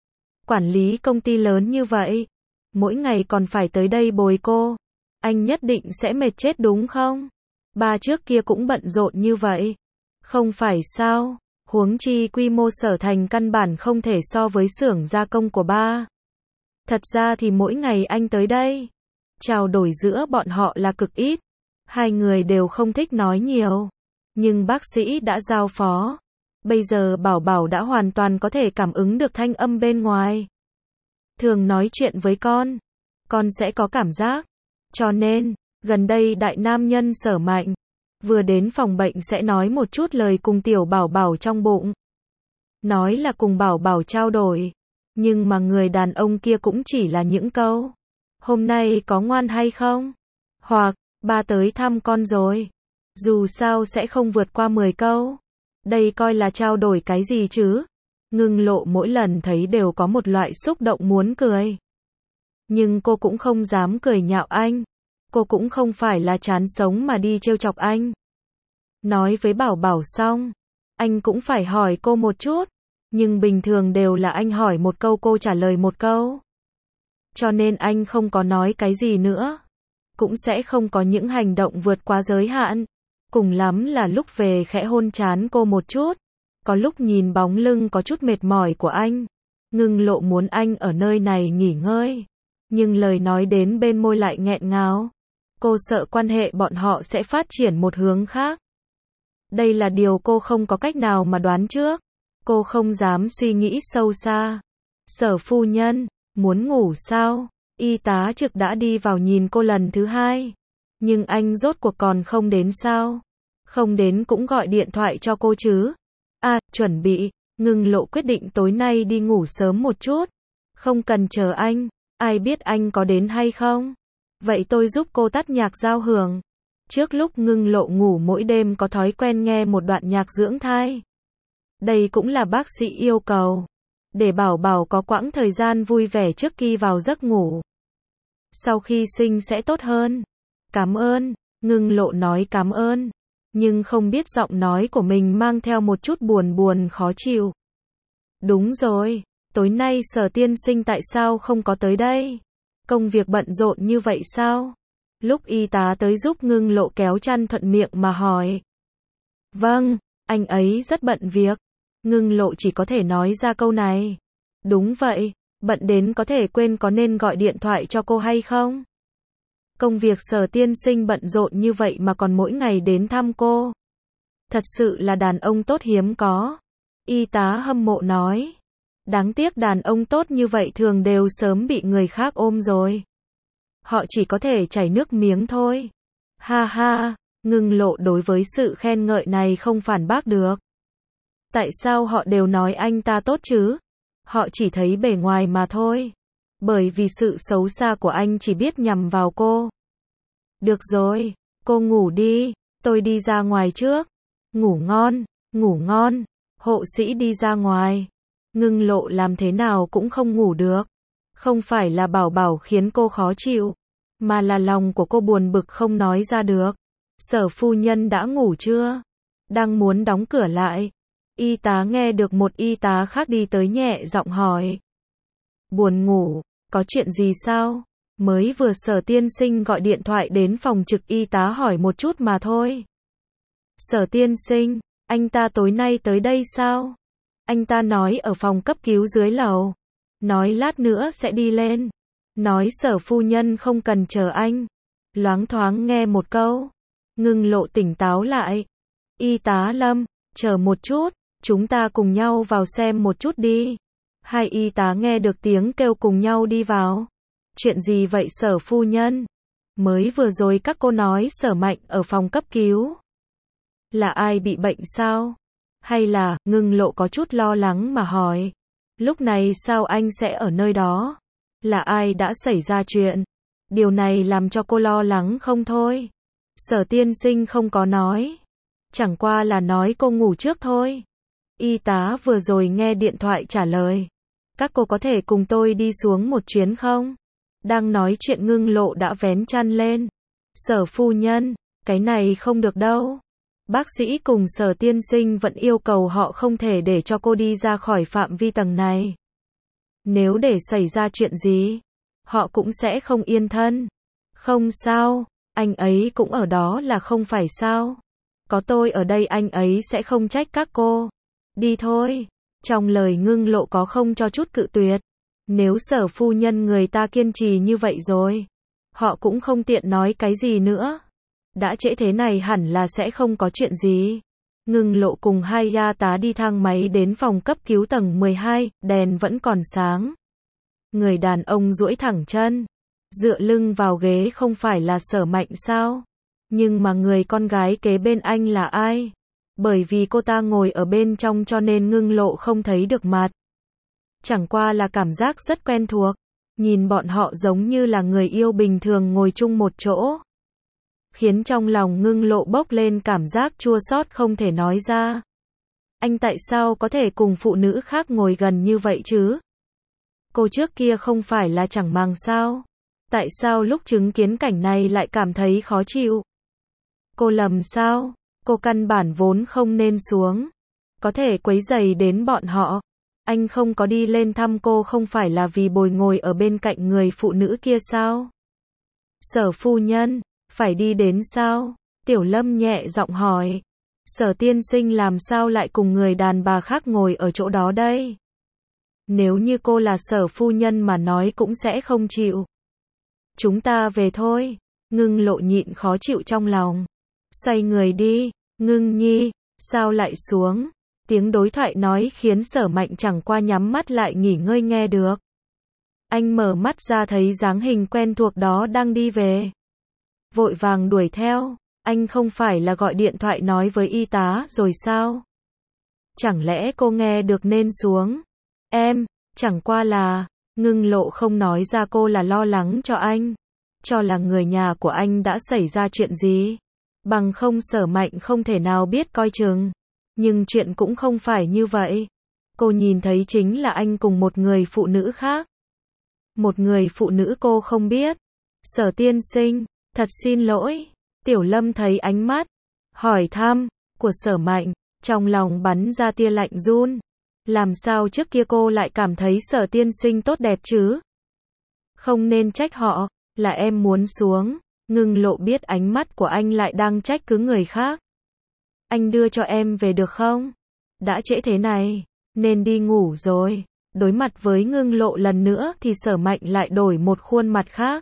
Quản lý công ty lớn như vậy, mỗi ngày còn phải tới đây bồi cô. Anh nhất định sẽ mệt chết đúng không? Ba trước kia cũng bận rộn như vậy. Không phải sao? Huống chi quy mô Sở Thành căn bản không thể so với xưởng gia công của ba. Thật ra thì mỗi ngày anh tới đây, trao đổi giữa bọn họ là cực ít. Hai người đều không thích nói nhiều. Nhưng bác sĩ đã giao phó. Bây giờ Bảo Bảo đã hoàn toàn có thể cảm ứng được thanh âm bên ngoài. Thường nói chuyện với con sẽ có cảm giác. Cho nên, gần đây đại nam nhân Sở Mạnh, vừa đến phòng bệnh sẽ nói một chút lời cùng tiểu Bảo Bảo trong bụng. Nói là cùng Bảo Bảo trao đổi. Nhưng mà người đàn ông kia cũng chỉ là những câu. Hôm nay có ngoan hay không? Hoặc, ba tới thăm con rồi. Dù sao sẽ không vượt qua 10 câu. Đây coi là trao đổi cái gì chứ? Ngưng Lộ mỗi lần thấy đều có một loại xúc động muốn cười. Nhưng cô cũng không dám cười nhạo anh. Cô cũng không phải là chán sống mà đi trêu chọc anh. Nói với Bảo Bảo xong, anh cũng phải hỏi cô một chút. Nhưng bình thường đều là anh hỏi một câu cô trả lời một câu. Cho nên anh không có nói cái gì nữa. Cũng sẽ không có những hành động vượt quá giới hạn. Cùng lắm là lúc về khẽ hôn trán cô một chút. Có lúc nhìn bóng lưng có chút mệt mỏi của anh. Ngưng Lộ muốn anh ở nơi này nghỉ ngơi. Nhưng lời nói đến bên môi lại nghẹn ngào. Cô sợ quan hệ bọn họ sẽ phát triển một hướng khác. Đây là điều cô không có cách nào mà đoán trước. Cô không dám suy nghĩ sâu xa. Sở phu nhân, muốn ngủ sao? Y tá trực đã đi vào nhìn cô lần thứ hai. Nhưng anh rốt cuộc còn không đến sao? Không đến cũng gọi điện thoại cho cô chứ. À, chuẩn bị. Ngưng Lộ quyết định tối nay đi ngủ sớm một chút. Không cần chờ anh. Ai biết anh có đến hay không? Vậy tôi giúp cô tắt nhạc giao hưởng. Trước lúc Ngưng Lộ ngủ mỗi đêm có thói quen nghe một đoạn nhạc dưỡng thai. Đây cũng là bác sĩ yêu cầu. Để Bảo Bảo có quãng thời gian vui vẻ trước khi vào giấc ngủ. Sau khi sinh sẽ tốt hơn. Cảm ơn. Ngưng Lộ nói cảm ơn. Nhưng không biết giọng nói của mình mang theo một chút buồn khó chịu. Đúng rồi, tối nay Sở tiên sinh tại sao không có tới đây? Công việc bận rộn như vậy sao? Lúc y tá tới giúp Ngưng Lộ kéo chăn thuận miệng mà hỏi. Vâng, anh ấy rất bận việc. Ngưng Lộ chỉ có thể nói ra câu này. Đúng vậy, bận đến có thể quên có nên gọi điện thoại cho cô hay không? Công việc Sở tiên sinh bận rộn như vậy mà còn mỗi ngày đến thăm cô. Thật sự là đàn ông tốt hiếm có. Y tá hâm mộ nói. Đáng tiếc đàn ông tốt như vậy thường đều sớm bị người khác ôm rồi. Họ chỉ có thể chảy nước miếng thôi. Ha ha, Ngưng Lộ đối với sự khen ngợi này không phản bác được. Tại sao họ đều nói anh ta tốt chứ? Họ chỉ thấy bề ngoài mà thôi. Bởi vì sự xấu xa của anh chỉ biết nhằm vào cô. Được rồi, cô ngủ đi, tôi đi ra ngoài trước. Ngủ ngon, ngủ ngon. Hộ sĩ đi ra ngoài. Ngưng Lộ làm thế nào cũng không ngủ được. Không phải là Bảo Bảo khiến cô khó chịu, mà là lòng của cô buồn bực không nói ra được. Sở phu nhân đã ngủ chưa? Đang muốn đóng cửa lại. Y tá nghe được một y tá khác đi tới nhẹ giọng hỏi. Buồn ngủ, có chuyện gì sao? Mới vừa Sở tiên sinh gọi điện thoại đến phòng trực, y tá hỏi một chút mà thôi. Sở tiên sinh, anh ta tối nay tới đây sao? Anh ta nói ở phòng cấp cứu dưới lầu. Nói lát nữa sẽ đi lên. Nói Sở phu nhân không cần chờ anh. Loáng thoáng nghe một câu. Ngưng Lộ tỉnh táo lại. Y tá Lâm, chờ một chút, chúng ta cùng nhau vào xem một chút đi. Hai y tá nghe được tiếng kêu cùng nhau đi vào. Chuyện gì vậy Sở phu nhân? Mới vừa rồi các cô nói Sở Mạnh ở phòng cấp cứu. Là ai bị bệnh sao? Hay là, Ngưng Lộ có chút lo lắng mà hỏi. Lúc này sao anh sẽ ở nơi đó? Là ai đã xảy ra chuyện? Điều này làm cho cô lo lắng không thôi. Sở tiên sinh không có nói. Chẳng qua là nói cô ngủ trước thôi. Y tá vừa rồi nghe điện thoại trả lời. Các cô có thể cùng tôi đi xuống một chuyến không? Đang nói chuyện Ngưng Lộ đã vén chăn lên. Sở phu nhân, cái này không được đâu. Bác sĩ cùng Sở tiên sinh vẫn yêu cầu họ không thể để cho cô đi ra khỏi phạm vi tầng này. Nếu để xảy ra chuyện gì, họ cũng sẽ không yên thân. Không sao, anh ấy cũng ở đó là không phải sao? Có tôi ở đây anh ấy sẽ không trách các cô. Đi thôi. Trong lời Ngưng Lộ có không cho chút cự tuyệt. Nếu Sở phu nhân người ta kiên trì như vậy rồi, họ cũng không tiện nói cái gì nữa. Đã trễ thế này hẳn là sẽ không có chuyện gì. Ngưng Lộ cùng hai y tá đi thang máy đến phòng cấp cứu tầng 12, đèn vẫn còn sáng. Người đàn ông duỗi thẳng chân, dựa lưng vào ghế, không phải là Sở Mạnh sao? Nhưng mà người con gái kế bên anh là ai? Bởi vì cô ta ngồi ở bên trong cho nên Ngưng Lộ không thấy được mặt. Chẳng qua là cảm giác rất quen thuộc. Nhìn bọn họ giống như là người yêu bình thường ngồi chung một chỗ. Khiến trong lòng Ngưng Lộ bốc lên cảm giác chua xót không thể nói ra. Anh tại sao có thể cùng phụ nữ khác ngồi gần như vậy chứ? Cô trước kia không phải là chẳng màng sao? Tại sao lúc chứng kiến cảnh này lại cảm thấy khó chịu? Cô lầm sao? Cô căn bản vốn không nên xuống. Có thể quấy rầy đến bọn họ. Anh không có đi lên thăm cô không phải là vì bồi ngồi ở bên cạnh người phụ nữ kia sao? Sở phu nhân, phải đi đến sao? Tiểu Lâm nhẹ giọng hỏi. Sở tiên sinh làm sao lại cùng người đàn bà khác ngồi ở chỗ đó đây? Nếu như cô là Sở phu nhân mà nói cũng sẽ không chịu. Chúng ta về thôi. Ngưng Lộ nhịn khó chịu trong lòng. Xoay người đi. Ngưng nhi, sao lại xuống? Tiếng đối thoại nói khiến Sở Mạnh chẳng qua nhắm mắt lại nghỉ ngơi nghe được. Anh mở mắt ra thấy dáng hình quen thuộc đó đang đi về. Vội vàng đuổi theo. Anh không phải là gọi điện thoại nói với y tá rồi sao? Chẳng lẽ cô nghe được nên xuống? Em, chẳng qua là, Ngưng Lộ không nói ra cô là lo lắng cho anh. Cho là người nhà của anh đã xảy ra chuyện gì. Bằng không Sở Mạnh không thể nào biết coi chừng. Nhưng chuyện cũng không phải như vậy. Cô nhìn thấy chính là anh cùng một người phụ nữ khác. Một người phụ nữ cô không biết. Sở tiên sinh, thật xin lỗi. Tiểu Lâm thấy ánh mắt hỏi thăm của Sở Mạnh, trong lòng bắn ra tia lạnh run. Làm sao trước kia cô lại cảm thấy Sở tiên sinh tốt đẹp chứ? Không nên trách họ, là em muốn xuống. Ngưng Lộ biết ánh mắt của anh lại đang trách cứ người khác. Anh đưa cho em về được không? Đã trễ thế này, nên đi ngủ rồi. Đối mặt với Ngưng Lộ lần nữa thì Sở Mạnh lại đổi một khuôn mặt khác.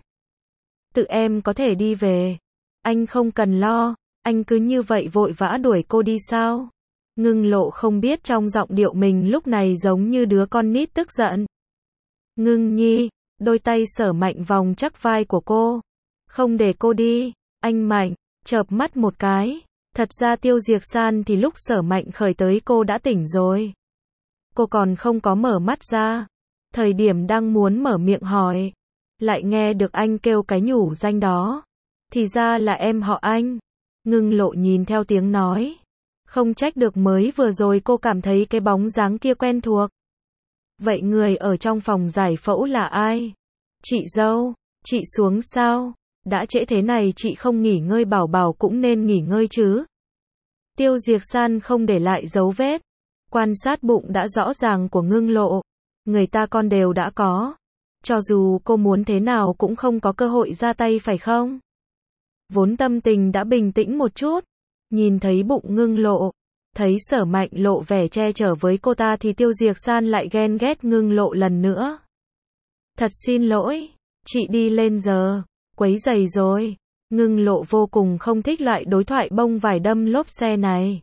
Tự em có thể đi về. Anh không cần lo. Anh cứ như vậy vội vã đuổi cô đi sao? Ngưng Lộ không biết trong giọng điệu mình lúc này giống như đứa con nít tức giận. Ngưng Nhi, đôi tay Sở Mạnh vòng chắc vai của cô. Không để cô đi. Anh Mạnh, chợp mắt một cái. Thật ra Tiêu Diệc San thì lúc Sở Mạnh khởi tới cô đã tỉnh rồi. Cô còn không có mở mắt ra. Thời điểm đang muốn mở miệng hỏi, lại nghe được anh kêu cái nhủ danh đó. Thì ra là em họ Anh. Ngưng Lộ nhìn theo tiếng nói. Không trách được mới vừa rồi cô cảm thấy cái bóng dáng kia quen thuộc. Vậy người ở trong phòng giải phẫu là ai? Chị dâu, chị xuống sao? Đã trễ thế này chị không nghỉ ngơi, Bảo Bảo cũng nên nghỉ ngơi chứ. Tiêu Diệc San không để lại dấu vết. Quan sát bụng đã rõ ràng của Ngưng Lộ. Người ta con đều đã có. Cho dù cô muốn thế nào cũng không có cơ hội ra tay phải không? Vốn tâm tình đã bình tĩnh một chút. Nhìn thấy bụng Ngưng Lộ. Thấy Sở Mạnh lộ vẻ che chở với cô ta thì Tiêu Diệc San lại ghen ghét Ngưng Lộ lần nữa. Thật xin lỗi. Chị đi lên giờ. Quấy rầy rồi. Ngưng Lộ vô cùng không thích loại đối thoại bông vải đâm lốp xe này.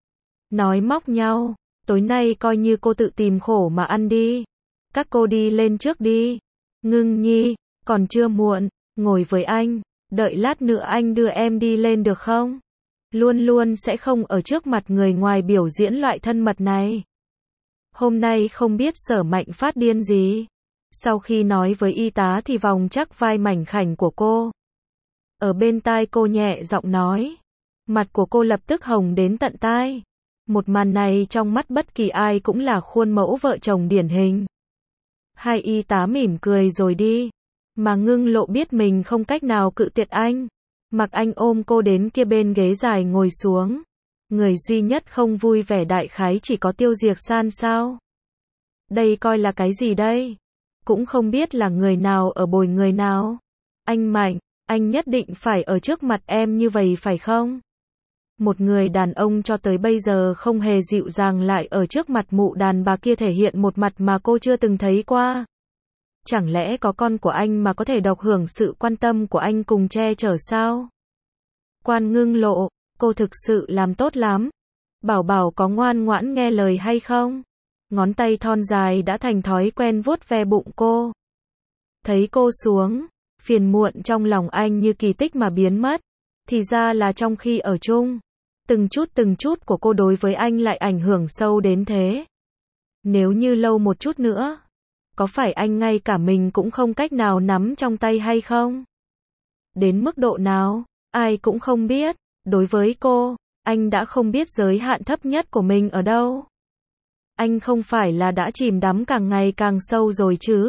Nói móc nhau. Tối nay coi như cô tự tìm khổ mà ăn đi. Các cô đi lên trước đi. Ngưng Nhi, còn chưa muộn, ngồi với anh. Đợi lát nữa anh đưa em đi lên được không? Luôn luôn sẽ không ở trước mặt người ngoài biểu diễn loại thân mật này. Hôm nay không biết Sở Mạnh phát điên gì. Sau khi nói với y tá thì vòng chắc vai mảnh khảnh của cô. Ở bên tai cô nhẹ giọng nói. Mặt của cô lập tức hồng đến tận tai. Một màn này trong mắt bất kỳ ai cũng là khuôn mẫu vợ chồng điển hình. Hai y tá mỉm cười rồi đi. Mà Ngưng Lộ biết mình không cách nào cự tuyệt anh. Mặc anh ôm cô đến kia bên ghế dài ngồi xuống. Người duy nhất không vui vẻ đại khái chỉ có Tiêu Diệc San sao? Đây coi là cái gì đây? Cũng không biết là người nào ở bồi người nào. Anh Mạnh, anh nhất định phải ở trước mặt em như vậy phải không? Một người đàn ông cho tới bây giờ không hề dịu dàng lại ở trước mặt mụ đàn bà kia thể hiện một mặt mà cô chưa từng thấy qua. Chẳng lẽ có con của anh mà có thể độc hưởng sự quan tâm của anh cùng che chở sao? Quan Ngưng Lộ, cô thực sự làm tốt lắm. Bảo Bảo có ngoan ngoãn nghe lời hay không? Ngón tay thon dài đã thành thói quen vuốt ve bụng cô. Thấy cô xuống, phiền muộn trong lòng anh như kỳ tích mà biến mất. Thì ra là trong khi ở chung, từng chút của cô đối với anh lại ảnh hưởng sâu đến thế. Nếu như lâu một chút nữa, có phải anh ngay cả mình cũng không cách nào nắm trong tay hay không? Đến mức độ nào, ai cũng không biết. Đối với cô, anh đã không biết giới hạn thấp nhất của mình ở đâu. Anh không phải là đã chìm đắm càng ngày càng sâu rồi chứ?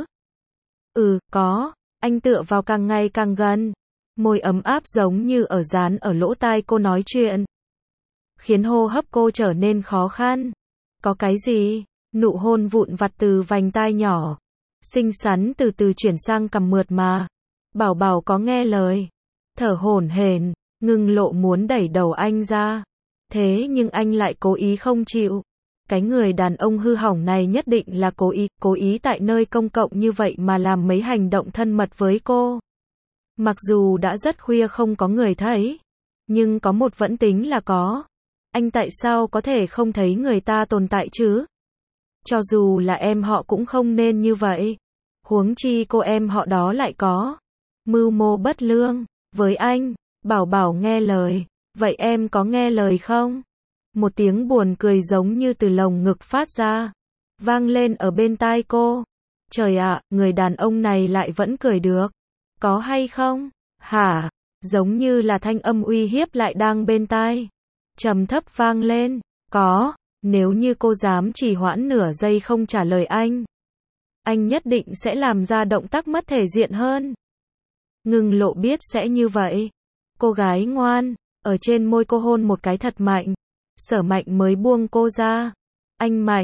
Có. Anh tựa vào càng ngày càng gần. Môi ấm áp giống như ở dán ở lỗ tai cô nói chuyện. Khiến hô hấp cô trở nên khó khăn. Có cái gì? Nụ hôn vụn vặt từ vành tai nhỏ. Xinh xắn từ từ chuyển sang cằm mượt mà. Bảo Bảo có nghe lời. Thở hổn hển, Ngưng Lộ muốn đẩy đầu anh ra. Thế nhưng anh lại cố ý không chịu. Cái người đàn ông hư hỏng này nhất định là cố ý tại nơi công cộng như vậy mà làm mấy hành động thân mật với cô. Mặc dù đã rất khuya không có người thấy, nhưng có một vẫn tính là có. Anh tại sao có thể không thấy người ta tồn tại chứ? Cho dù là em họ cũng không nên như vậy. Huống chi cô em họ đó lại có mưu mô bất lương với anh. Bảo Bảo nghe lời. Vậy em có nghe lời không? Một tiếng buồn cười giống như từ lồng ngực phát ra, vang lên ở bên tai cô. Trời ạ, người đàn ông này lại vẫn cười được. Có hay không? Hả? Giống như là thanh âm uy hiếp lại đang bên tai. Trầm thấp vang lên. Có. Nếu như cô dám trì hoãn nửa giây không trả lời anh nhất định sẽ làm ra động tác mất thể diện hơn. Ngưng Lộ biết sẽ như vậy. Cô gái ngoan, ở trên môi cô hôn một cái thật mạnh. Sở Mạnh mới buông cô ra. Anh Mạnh,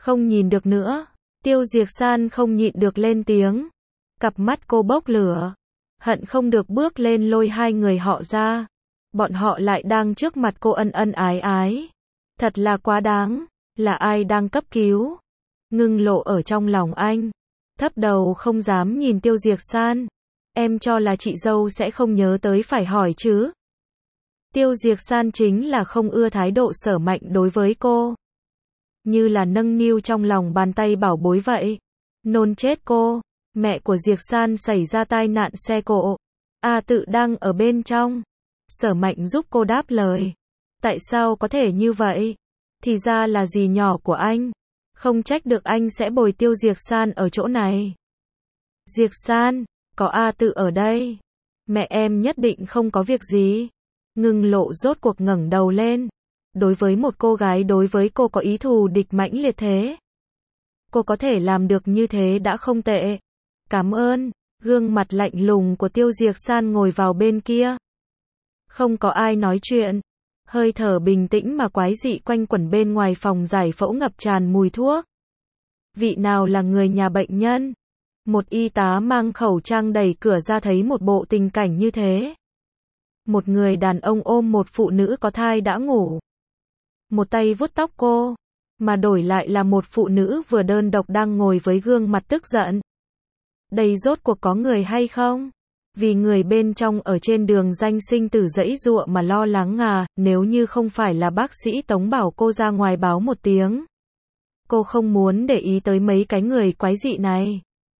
Không nhìn được nữa. Tiêu Diệc San không nhịn được lên tiếng. Cặp mắt cô bốc lửa. Hận không được bước lên lôi hai người họ ra. Bọn họ lại đang trước mặt cô ân ân ái ái. Thật là quá đáng. Là ai đang cấp cứu? Ngưng Lộ ở trong lòng anh. Thấp đầu không dám nhìn Tiêu Diệc San. Em cho là chị dâu sẽ không nhớ tới phải hỏi chứ. Tiêu Diệc San chính là không ưa thái độ Sở Mạnh đối với cô. Như là nâng niu trong lòng bàn tay bảo bối vậy. Nôn chết cô. Mẹ của Diệc San xảy ra tai nạn xe cộ. A Tự đang ở bên trong. Sở Mạnh giúp cô đáp lời. Tại sao có thể như vậy? Thì ra là dì nhỏ của anh. Không trách được anh sẽ bồi Tiêu Diệc San ở chỗ này. Diệc San, có A Tự ở đây. Mẹ em nhất định không có việc gì. Ngưng Lộ rốt cuộc ngẩng đầu lên. Đối với một cô gái đối với cô có ý thù địch mãnh liệt thế. Cô có thể làm được như thế đã không tệ. Cảm ơn. Gương mặt lạnh lùng của Tiêu Diệc San ngồi vào bên kia. Không có ai nói chuyện. Hơi thở bình tĩnh mà quái dị quanh quẩn bên ngoài phòng giải phẫu ngập tràn mùi thuốc. Vị nào là người nhà bệnh nhân? Một y tá mang khẩu trang đẩy cửa ra thấy một bộ tình cảnh như thế. Một người đàn ông ôm một phụ nữ có thai đã ngủ. Một tay vuốt tóc cô, mà đổi lại là một phụ nữ vừa đơn độc đang ngồi với gương mặt tức giận. Đây rốt cuộc có người hay không? Vì người bên trong ở trên đường danh sinh tử giãy giụa mà lo lắng nếu như không phải là bác sĩ Tống bảo cô ra ngoài báo một tiếng. Cô không muốn để ý tới mấy cái người quái dị này.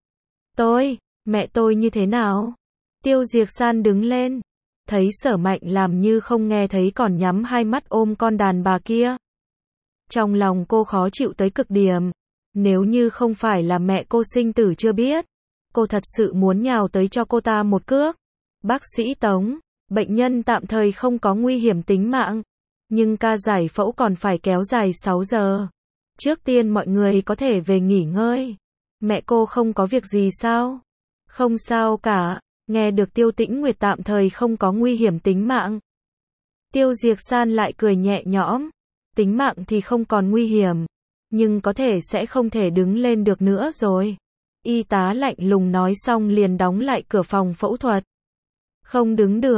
Mẹ tôi như thế nào? Tiêu Diệc San đứng lên. Thấy Sở Mạnh làm như không nghe thấy còn nhắm hai mắt ôm con đàn bà kia. Trong lòng cô khó chịu tới cực điểm. Nếu như không phải là mẹ cô sinh tử chưa biết, cô thật sự muốn nhào tới cho cô ta một cước. Bác sĩ Tống, bệnh nhân tạm thời không có nguy hiểm tính mạng, nhưng ca giải phẫu còn phải kéo dài 6 giờ. Trước tiên mọi người có thể về nghỉ ngơi. Mẹ cô không có việc gì sao? Không sao cả. Nghe được Tiêu Tĩnh Nguyệt tạm thời không có nguy hiểm tính mạng. Tiêu Diệc San lại cười nhẹ nhõm. Tính mạng thì không còn nguy hiểm, nhưng có thể sẽ không thể đứng lên được nữa rồi. Y tá lạnh lùng nói xong liền đóng lại cửa phòng phẫu thuật. Không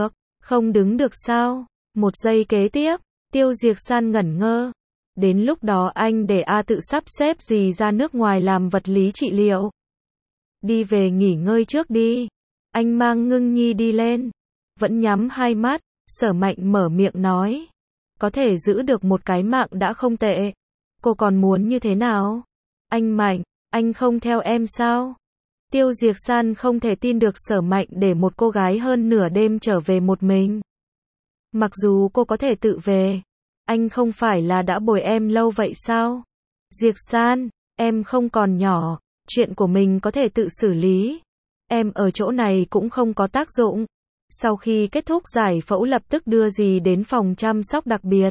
đứng được sao? Một giây kế tiếp, Tiêu Diệc San ngẩn ngơ. Đến lúc đó anh để A Tự sắp xếp gì ra nước ngoài làm vật lý trị liệu. Đi về nghỉ ngơi trước đi. Anh mang Ngưng Nhi đi lên. Vẫn nhắm hai mắt, Sở Mạnh mở miệng nói. Có thể giữ được một cái mạng đã không tệ. Cô còn muốn như thế nào? Anh Mạnh, anh không theo em sao? Tiêu Diệc San không thể tin được Sở Mạnh để một cô gái hơn nửa đêm trở về một mình. Mặc dù cô có thể tự về, anh không phải là đã bồi em lâu vậy sao? Diệc San, em không còn nhỏ, chuyện của mình có thể tự xử lý. Em ở chỗ này cũng không có tác dụng. Sau khi kết thúc giải phẫu lập tức đưa dì đến phòng chăm sóc đặc biệt.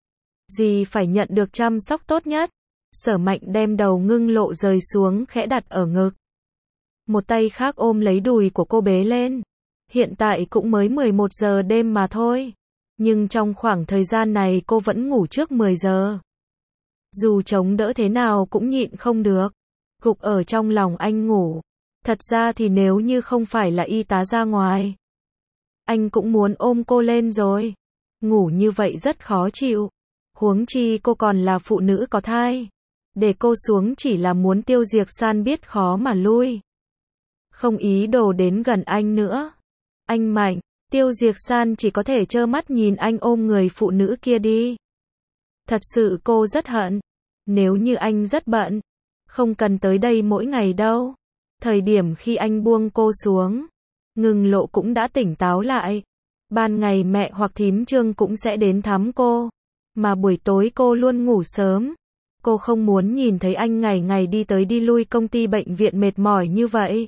Dì phải nhận được chăm sóc tốt nhất. Sở Mạnh đem đầu Ngưng Lộ rời xuống khẽ đặt ở ngực. Một tay khác ôm lấy đùi của cô bế lên. Hiện tại cũng mới 11 giờ đêm mà thôi. Nhưng trong khoảng thời gian này cô vẫn ngủ trước 10 giờ. Dù chống đỡ thế nào cũng nhịn không được. Gục ở trong lòng anh ngủ. Thật ra thì nếu như không phải là y tá ra ngoài, anh cũng muốn ôm cô lên rồi. Ngủ như vậy rất khó chịu. Huống chi cô còn là phụ nữ có thai. Để cô xuống chỉ là muốn Tiêu Diệc San biết khó mà lui. Không ý đồ đến gần anh nữa. Anh Mạnh, Tiêu Diệc San chỉ có thể trơ mắt nhìn anh ôm người phụ nữ kia đi. Thật sự cô rất hận. Nếu như anh rất bận, không cần tới đây mỗi ngày đâu. Thời điểm khi anh buông cô xuống, Ngưng Lộ cũng đã tỉnh táo lại. Ban ngày mẹ hoặc thím Trương cũng sẽ đến thăm cô, mà buổi tối cô luôn ngủ sớm. Cô không muốn nhìn thấy anh ngày ngày đi tới đi lui công ty bệnh viện mệt mỏi như vậy.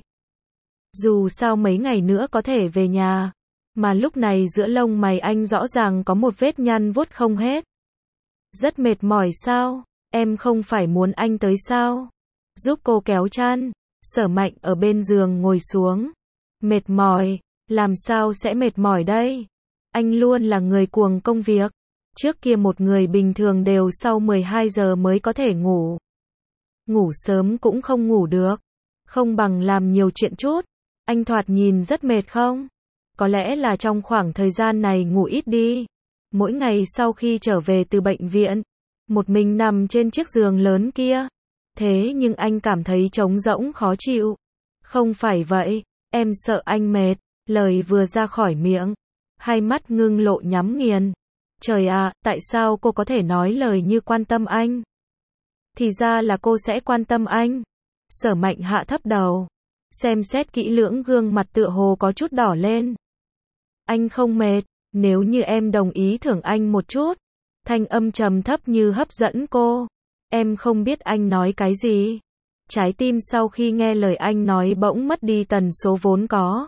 Dù sao mấy ngày nữa có thể về nhà, mà lúc này giữa lông mày anh rõ ràng có một vết nhăn vuốt không hết. Rất mệt mỏi sao? Em không phải muốn anh tới sao? Giúp cô kéo chăn. Sở Mạnh ở bên giường ngồi xuống. Mệt mỏi? Làm sao sẽ mệt mỏi đây? Anh luôn là người cuồng công việc. Trước kia một người bình thường đều sau 12 giờ mới có thể ngủ. ngủ sớm cũng không ngủ được. Không bằng làm nhiều chuyện chút. Anh thoạt nhìn rất mệt không? Có lẽ là trong khoảng thời gian này ngủ ít đi. Mỗi ngày sau khi trở về từ bệnh viện, một mình nằm trên chiếc giường lớn kia. Thế nhưng anh cảm thấy trống rỗng khó chịu. Không phải vậy, em sợ anh mệt. Lời vừa ra khỏi miệng, hai mắt Ngưng Lộ nhắm nghiền. Trời ạ, tại sao cô có thể nói lời như quan tâm anh? Thì ra là cô sẽ quan tâm anh. Sở Mạnh hạ thấp đầu, xem xét kỹ lưỡng gương mặt tựa hồ có chút đỏ lên. Anh không mệt, nếu như em đồng ý thưởng anh một chút. Thanh âm trầm thấp như hấp dẫn cô. Em không biết anh nói cái gì. Trái tim sau khi nghe lời anh nói bỗng mất đi tần số vốn có.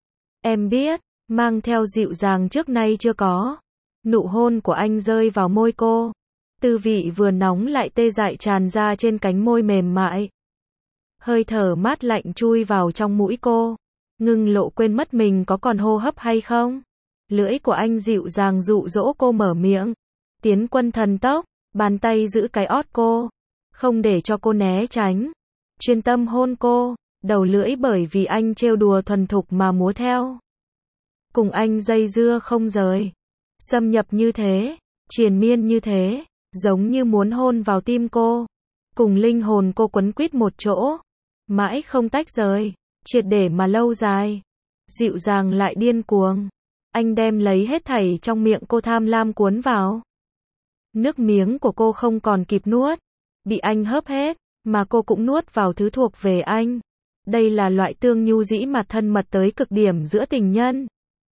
Em biết, mang theo dịu dàng trước nay chưa có. Nụ hôn của anh rơi vào môi cô. Tư vị vừa nóng lại tê dại tràn ra trên cánh môi mềm mại. Hơi thở mát lạnh chui vào trong mũi cô. Ngưng Lộ quên mất mình có còn hô hấp hay không. Lưỡi của anh dịu dàng dụ dỗ cô mở miệng. Tiến quân thần tốc, bàn tay giữ cái ót cô. Không để cho cô né tránh. Chuyên tâm hôn cô, đầu lưỡi bởi vì anh trêu đùa thuần thục mà múa theo. Cùng anh dây dưa không rời. Xâm nhập như thế, triền miên như thế, giống như muốn hôn vào tim cô. Cùng linh hồn cô quấn quýt một chỗ. Mãi không tách rời, triệt để mà lâu dài. Dịu dàng lại điên cuồng. Anh đem lấy hết thảy trong miệng cô tham lam cuốn vào. Nước miếng của cô không còn kịp nuốt. Bị anh hớp hết, mà cô cũng nuốt vào thứ thuộc về anh. Đây là loại tương nhu dĩ mặt thân mật tới cực điểm giữa tình nhân.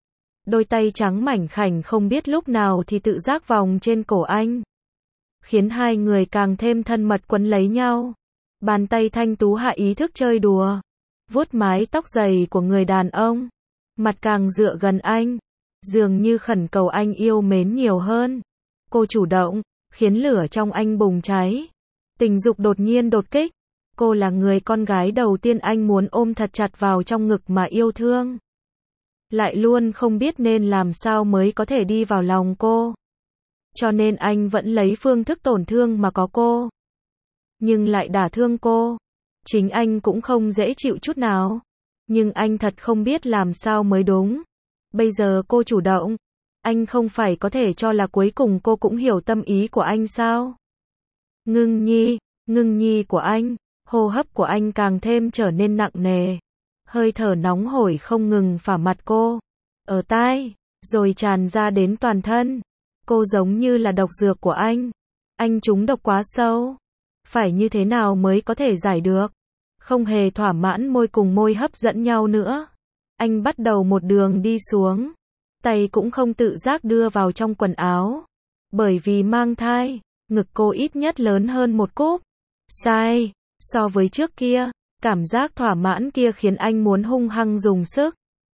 Đôi tay trắng mảnh khảnh không biết lúc nào thì tự giác vòng trên cổ anh. Khiến hai người càng thêm thân mật quấn lấy nhau. Bàn tay thanh tú hạ ý thức chơi đùa. Vuốt mái tóc dày của người đàn ông. Mặt càng dựa gần anh. Dường như khẩn cầu anh yêu mến nhiều hơn. Cô chủ động, khiến lửa trong anh bùng cháy. Tình dục đột nhiên đột kích. Cô là người con gái đầu tiên anh muốn ôm thật chặt vào trong ngực mà yêu thương. Lại luôn không biết nên làm sao mới có thể đi vào lòng cô. Cho nên anh vẫn lấy phương thức tổn thương mà có cô. Nhưng lại đả thương cô. Chính anh cũng không dễ chịu chút nào. Nhưng anh thật không biết làm sao mới đúng. Bây giờ cô chủ động. Anh không phải có thể cho là cuối cùng cô cũng hiểu tâm ý của anh sao? Ngưng nhi của anh. Hô hấp của anh càng thêm trở nên nặng nề. Hơi thở nóng hổi không ngừng phả mặt cô. Ở tai, rồi tràn ra đến toàn thân. Cô giống như là độc dược của anh. Anh trúng độc quá sâu. Phải như thế nào mới có thể giải được? Không hề thỏa mãn môi cùng môi hấp dẫn nhau nữa. Anh bắt đầu một đường đi xuống. Tay cũng không tự giác đưa vào trong quần áo. Bởi vì mang thai, ngực cô ít nhất lớn hơn một cúp. Sai, so với trước kia, cảm giác thỏa mãn kia khiến anh muốn hung hăng dùng sức.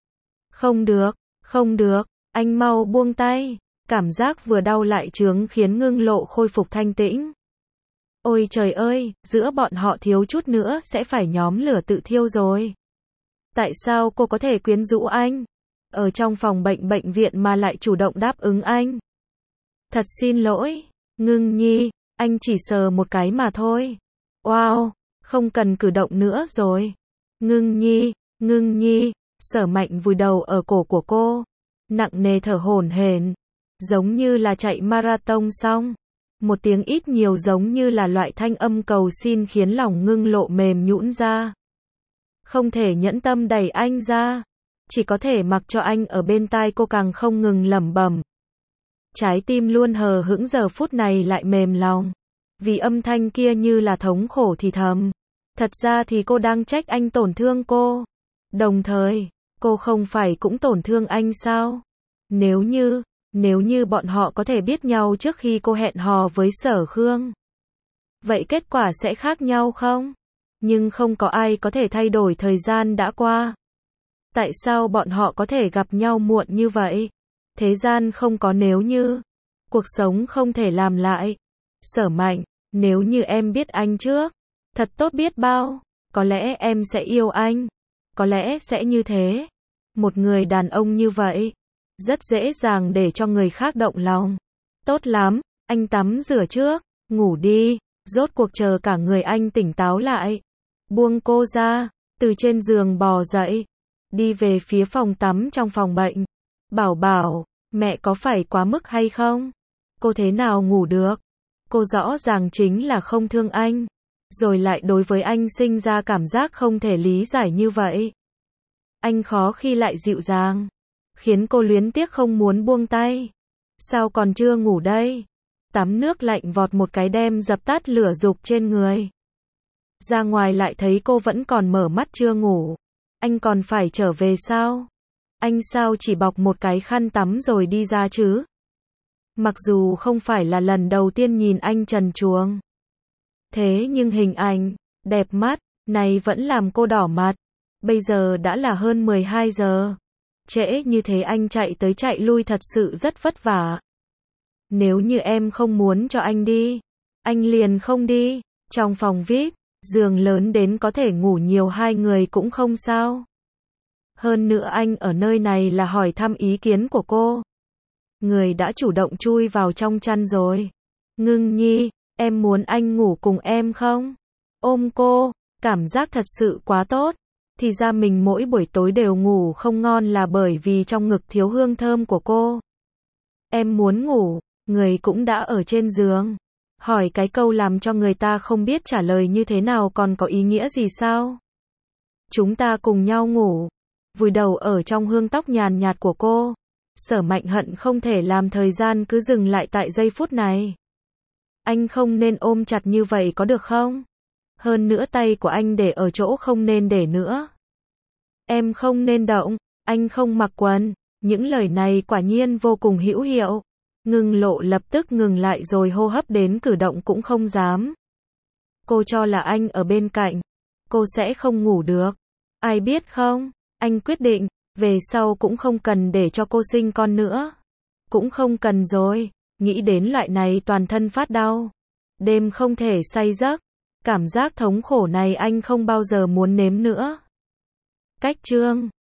Không được, anh mau buông tay. Cảm giác vừa đau lại chướng khiến Ngưng Lộ khôi phục thanh tĩnh. Ôi trời ơi, giữa bọn họ thiếu chút nữa sẽ phải nhóm lửa tự thiêu rồi. Tại sao cô có thể quyến rũ anh? Ở trong phòng bệnh viện mà lại chủ động đáp ứng anh. Thật xin lỗi, Ngưng nhi, anh chỉ sờ một cái mà thôi. Wow, không cần cử động nữa rồi. Ngưng nhi, Sở Mạnh vùi đầu ở cổ của cô. Nặng nề thở hổn hển. Giống như là chạy marathon xong. Một tiếng ít nhiều giống như là loại thanh âm cầu xin khiến lòng Ngưng Lộ mềm nhũn ra. Không thể nhẫn tâm đẩy anh ra. Chỉ có thể mặc cho anh ở bên tai cô càng không ngừng lẩm bẩm. Trái tim luôn hờ hững giờ phút này lại mềm lòng. Vì âm thanh kia như là thống khổ thì thầm. Thật ra thì cô đang trách anh tổn thương cô. Đồng thời, cô không phải cũng tổn thương anh sao? Nếu như bọn họ có thể biết nhau trước khi cô hẹn hò với Sở Khương. Vậy kết quả sẽ khác nhau không? Nhưng không có ai có thể thay đổi thời gian đã qua. Tại sao bọn họ có thể gặp nhau muộn như vậy? Thế gian không có nếu như. Cuộc sống không thể làm lại. Sở Mạnh, nếu như em biết anh trước, thật tốt biết bao. Có lẽ em sẽ yêu anh. Có lẽ sẽ như thế. Một người đàn ông như vậy, rất dễ dàng để cho người khác động lòng. Tốt lắm, anh tắm rửa trước, ngủ đi. Rốt cuộc chờ cả người anh tỉnh táo lại. Buông cô ra, từ trên giường bò dậy, đi về phía phòng tắm trong phòng bệnh. Bảo bảo, mẹ có phải quá mức hay không? Cô thế nào ngủ được? Cô rõ ràng chính là không thương anh, rồi lại đối với anh sinh ra cảm giác không thể lý giải như vậy. Anh khó khi lại dịu dàng, khiến cô luyến tiếc không muốn buông tay. Sao còn chưa ngủ đây? Tắm nước lạnh vọt một cái đem dập tắt lửa dục trên người. Ra ngoài lại thấy cô vẫn còn mở mắt chưa ngủ. Anh còn phải trở về sao? Anh sao chỉ bọc một cái khăn tắm rồi đi ra chứ? Mặc dù không phải là lần đầu tiên nhìn anh trần truồng, thế nhưng hình ảnh đẹp mắt này vẫn làm cô đỏ mặt. Bây giờ đã là hơn 12 giờ. Trễ như thế anh chạy tới chạy lui thật sự rất vất vả. Nếu như em không muốn cho anh đi, anh liền không đi. Trong phòng VIP, giường lớn đến có thể ngủ nhiều hai người cũng không sao. Hơn nữa anh ở nơi này là hỏi thăm ý kiến của cô. Người đã chủ động chui vào trong chăn rồi. Ngưng nhi, em muốn anh ngủ cùng em không? Ôm cô, cảm giác thật sự quá tốt. Thì ra mình mỗi buổi tối đều ngủ không ngon là bởi vì trong ngực thiếu hương thơm của cô. Em muốn ngủ, người cũng đã ở trên giường. Hỏi cái câu làm cho người ta không biết trả lời như thế nào còn có ý nghĩa gì sao? Chúng ta cùng nhau ngủ. Vùi đầu ở trong hương tóc nhàn nhạt của cô. Sở Mạnh hận không thể làm thời gian cứ dừng lại tại giây phút này. Anh không nên ôm chặt như vậy có được không? Hơn nữa tay của anh để ở chỗ không nên để nữa. Em không nên động, anh không mặc quần. Những lời này quả nhiên vô cùng hữu hiệu. Ngưng Lộ lập tức ngừng lại rồi hô hấp đến cử động cũng không dám. Cô cho là anh ở bên cạnh, cô sẽ không ngủ được. Ai biết không, anh quyết định, về sau cũng không cần để cho cô sinh con nữa. Cũng không cần rồi, nghĩ đến loại này toàn thân phát đau. Đêm không thể say giấc, cảm giác thống khổ này anh không bao giờ muốn nếm nữa. Cách chương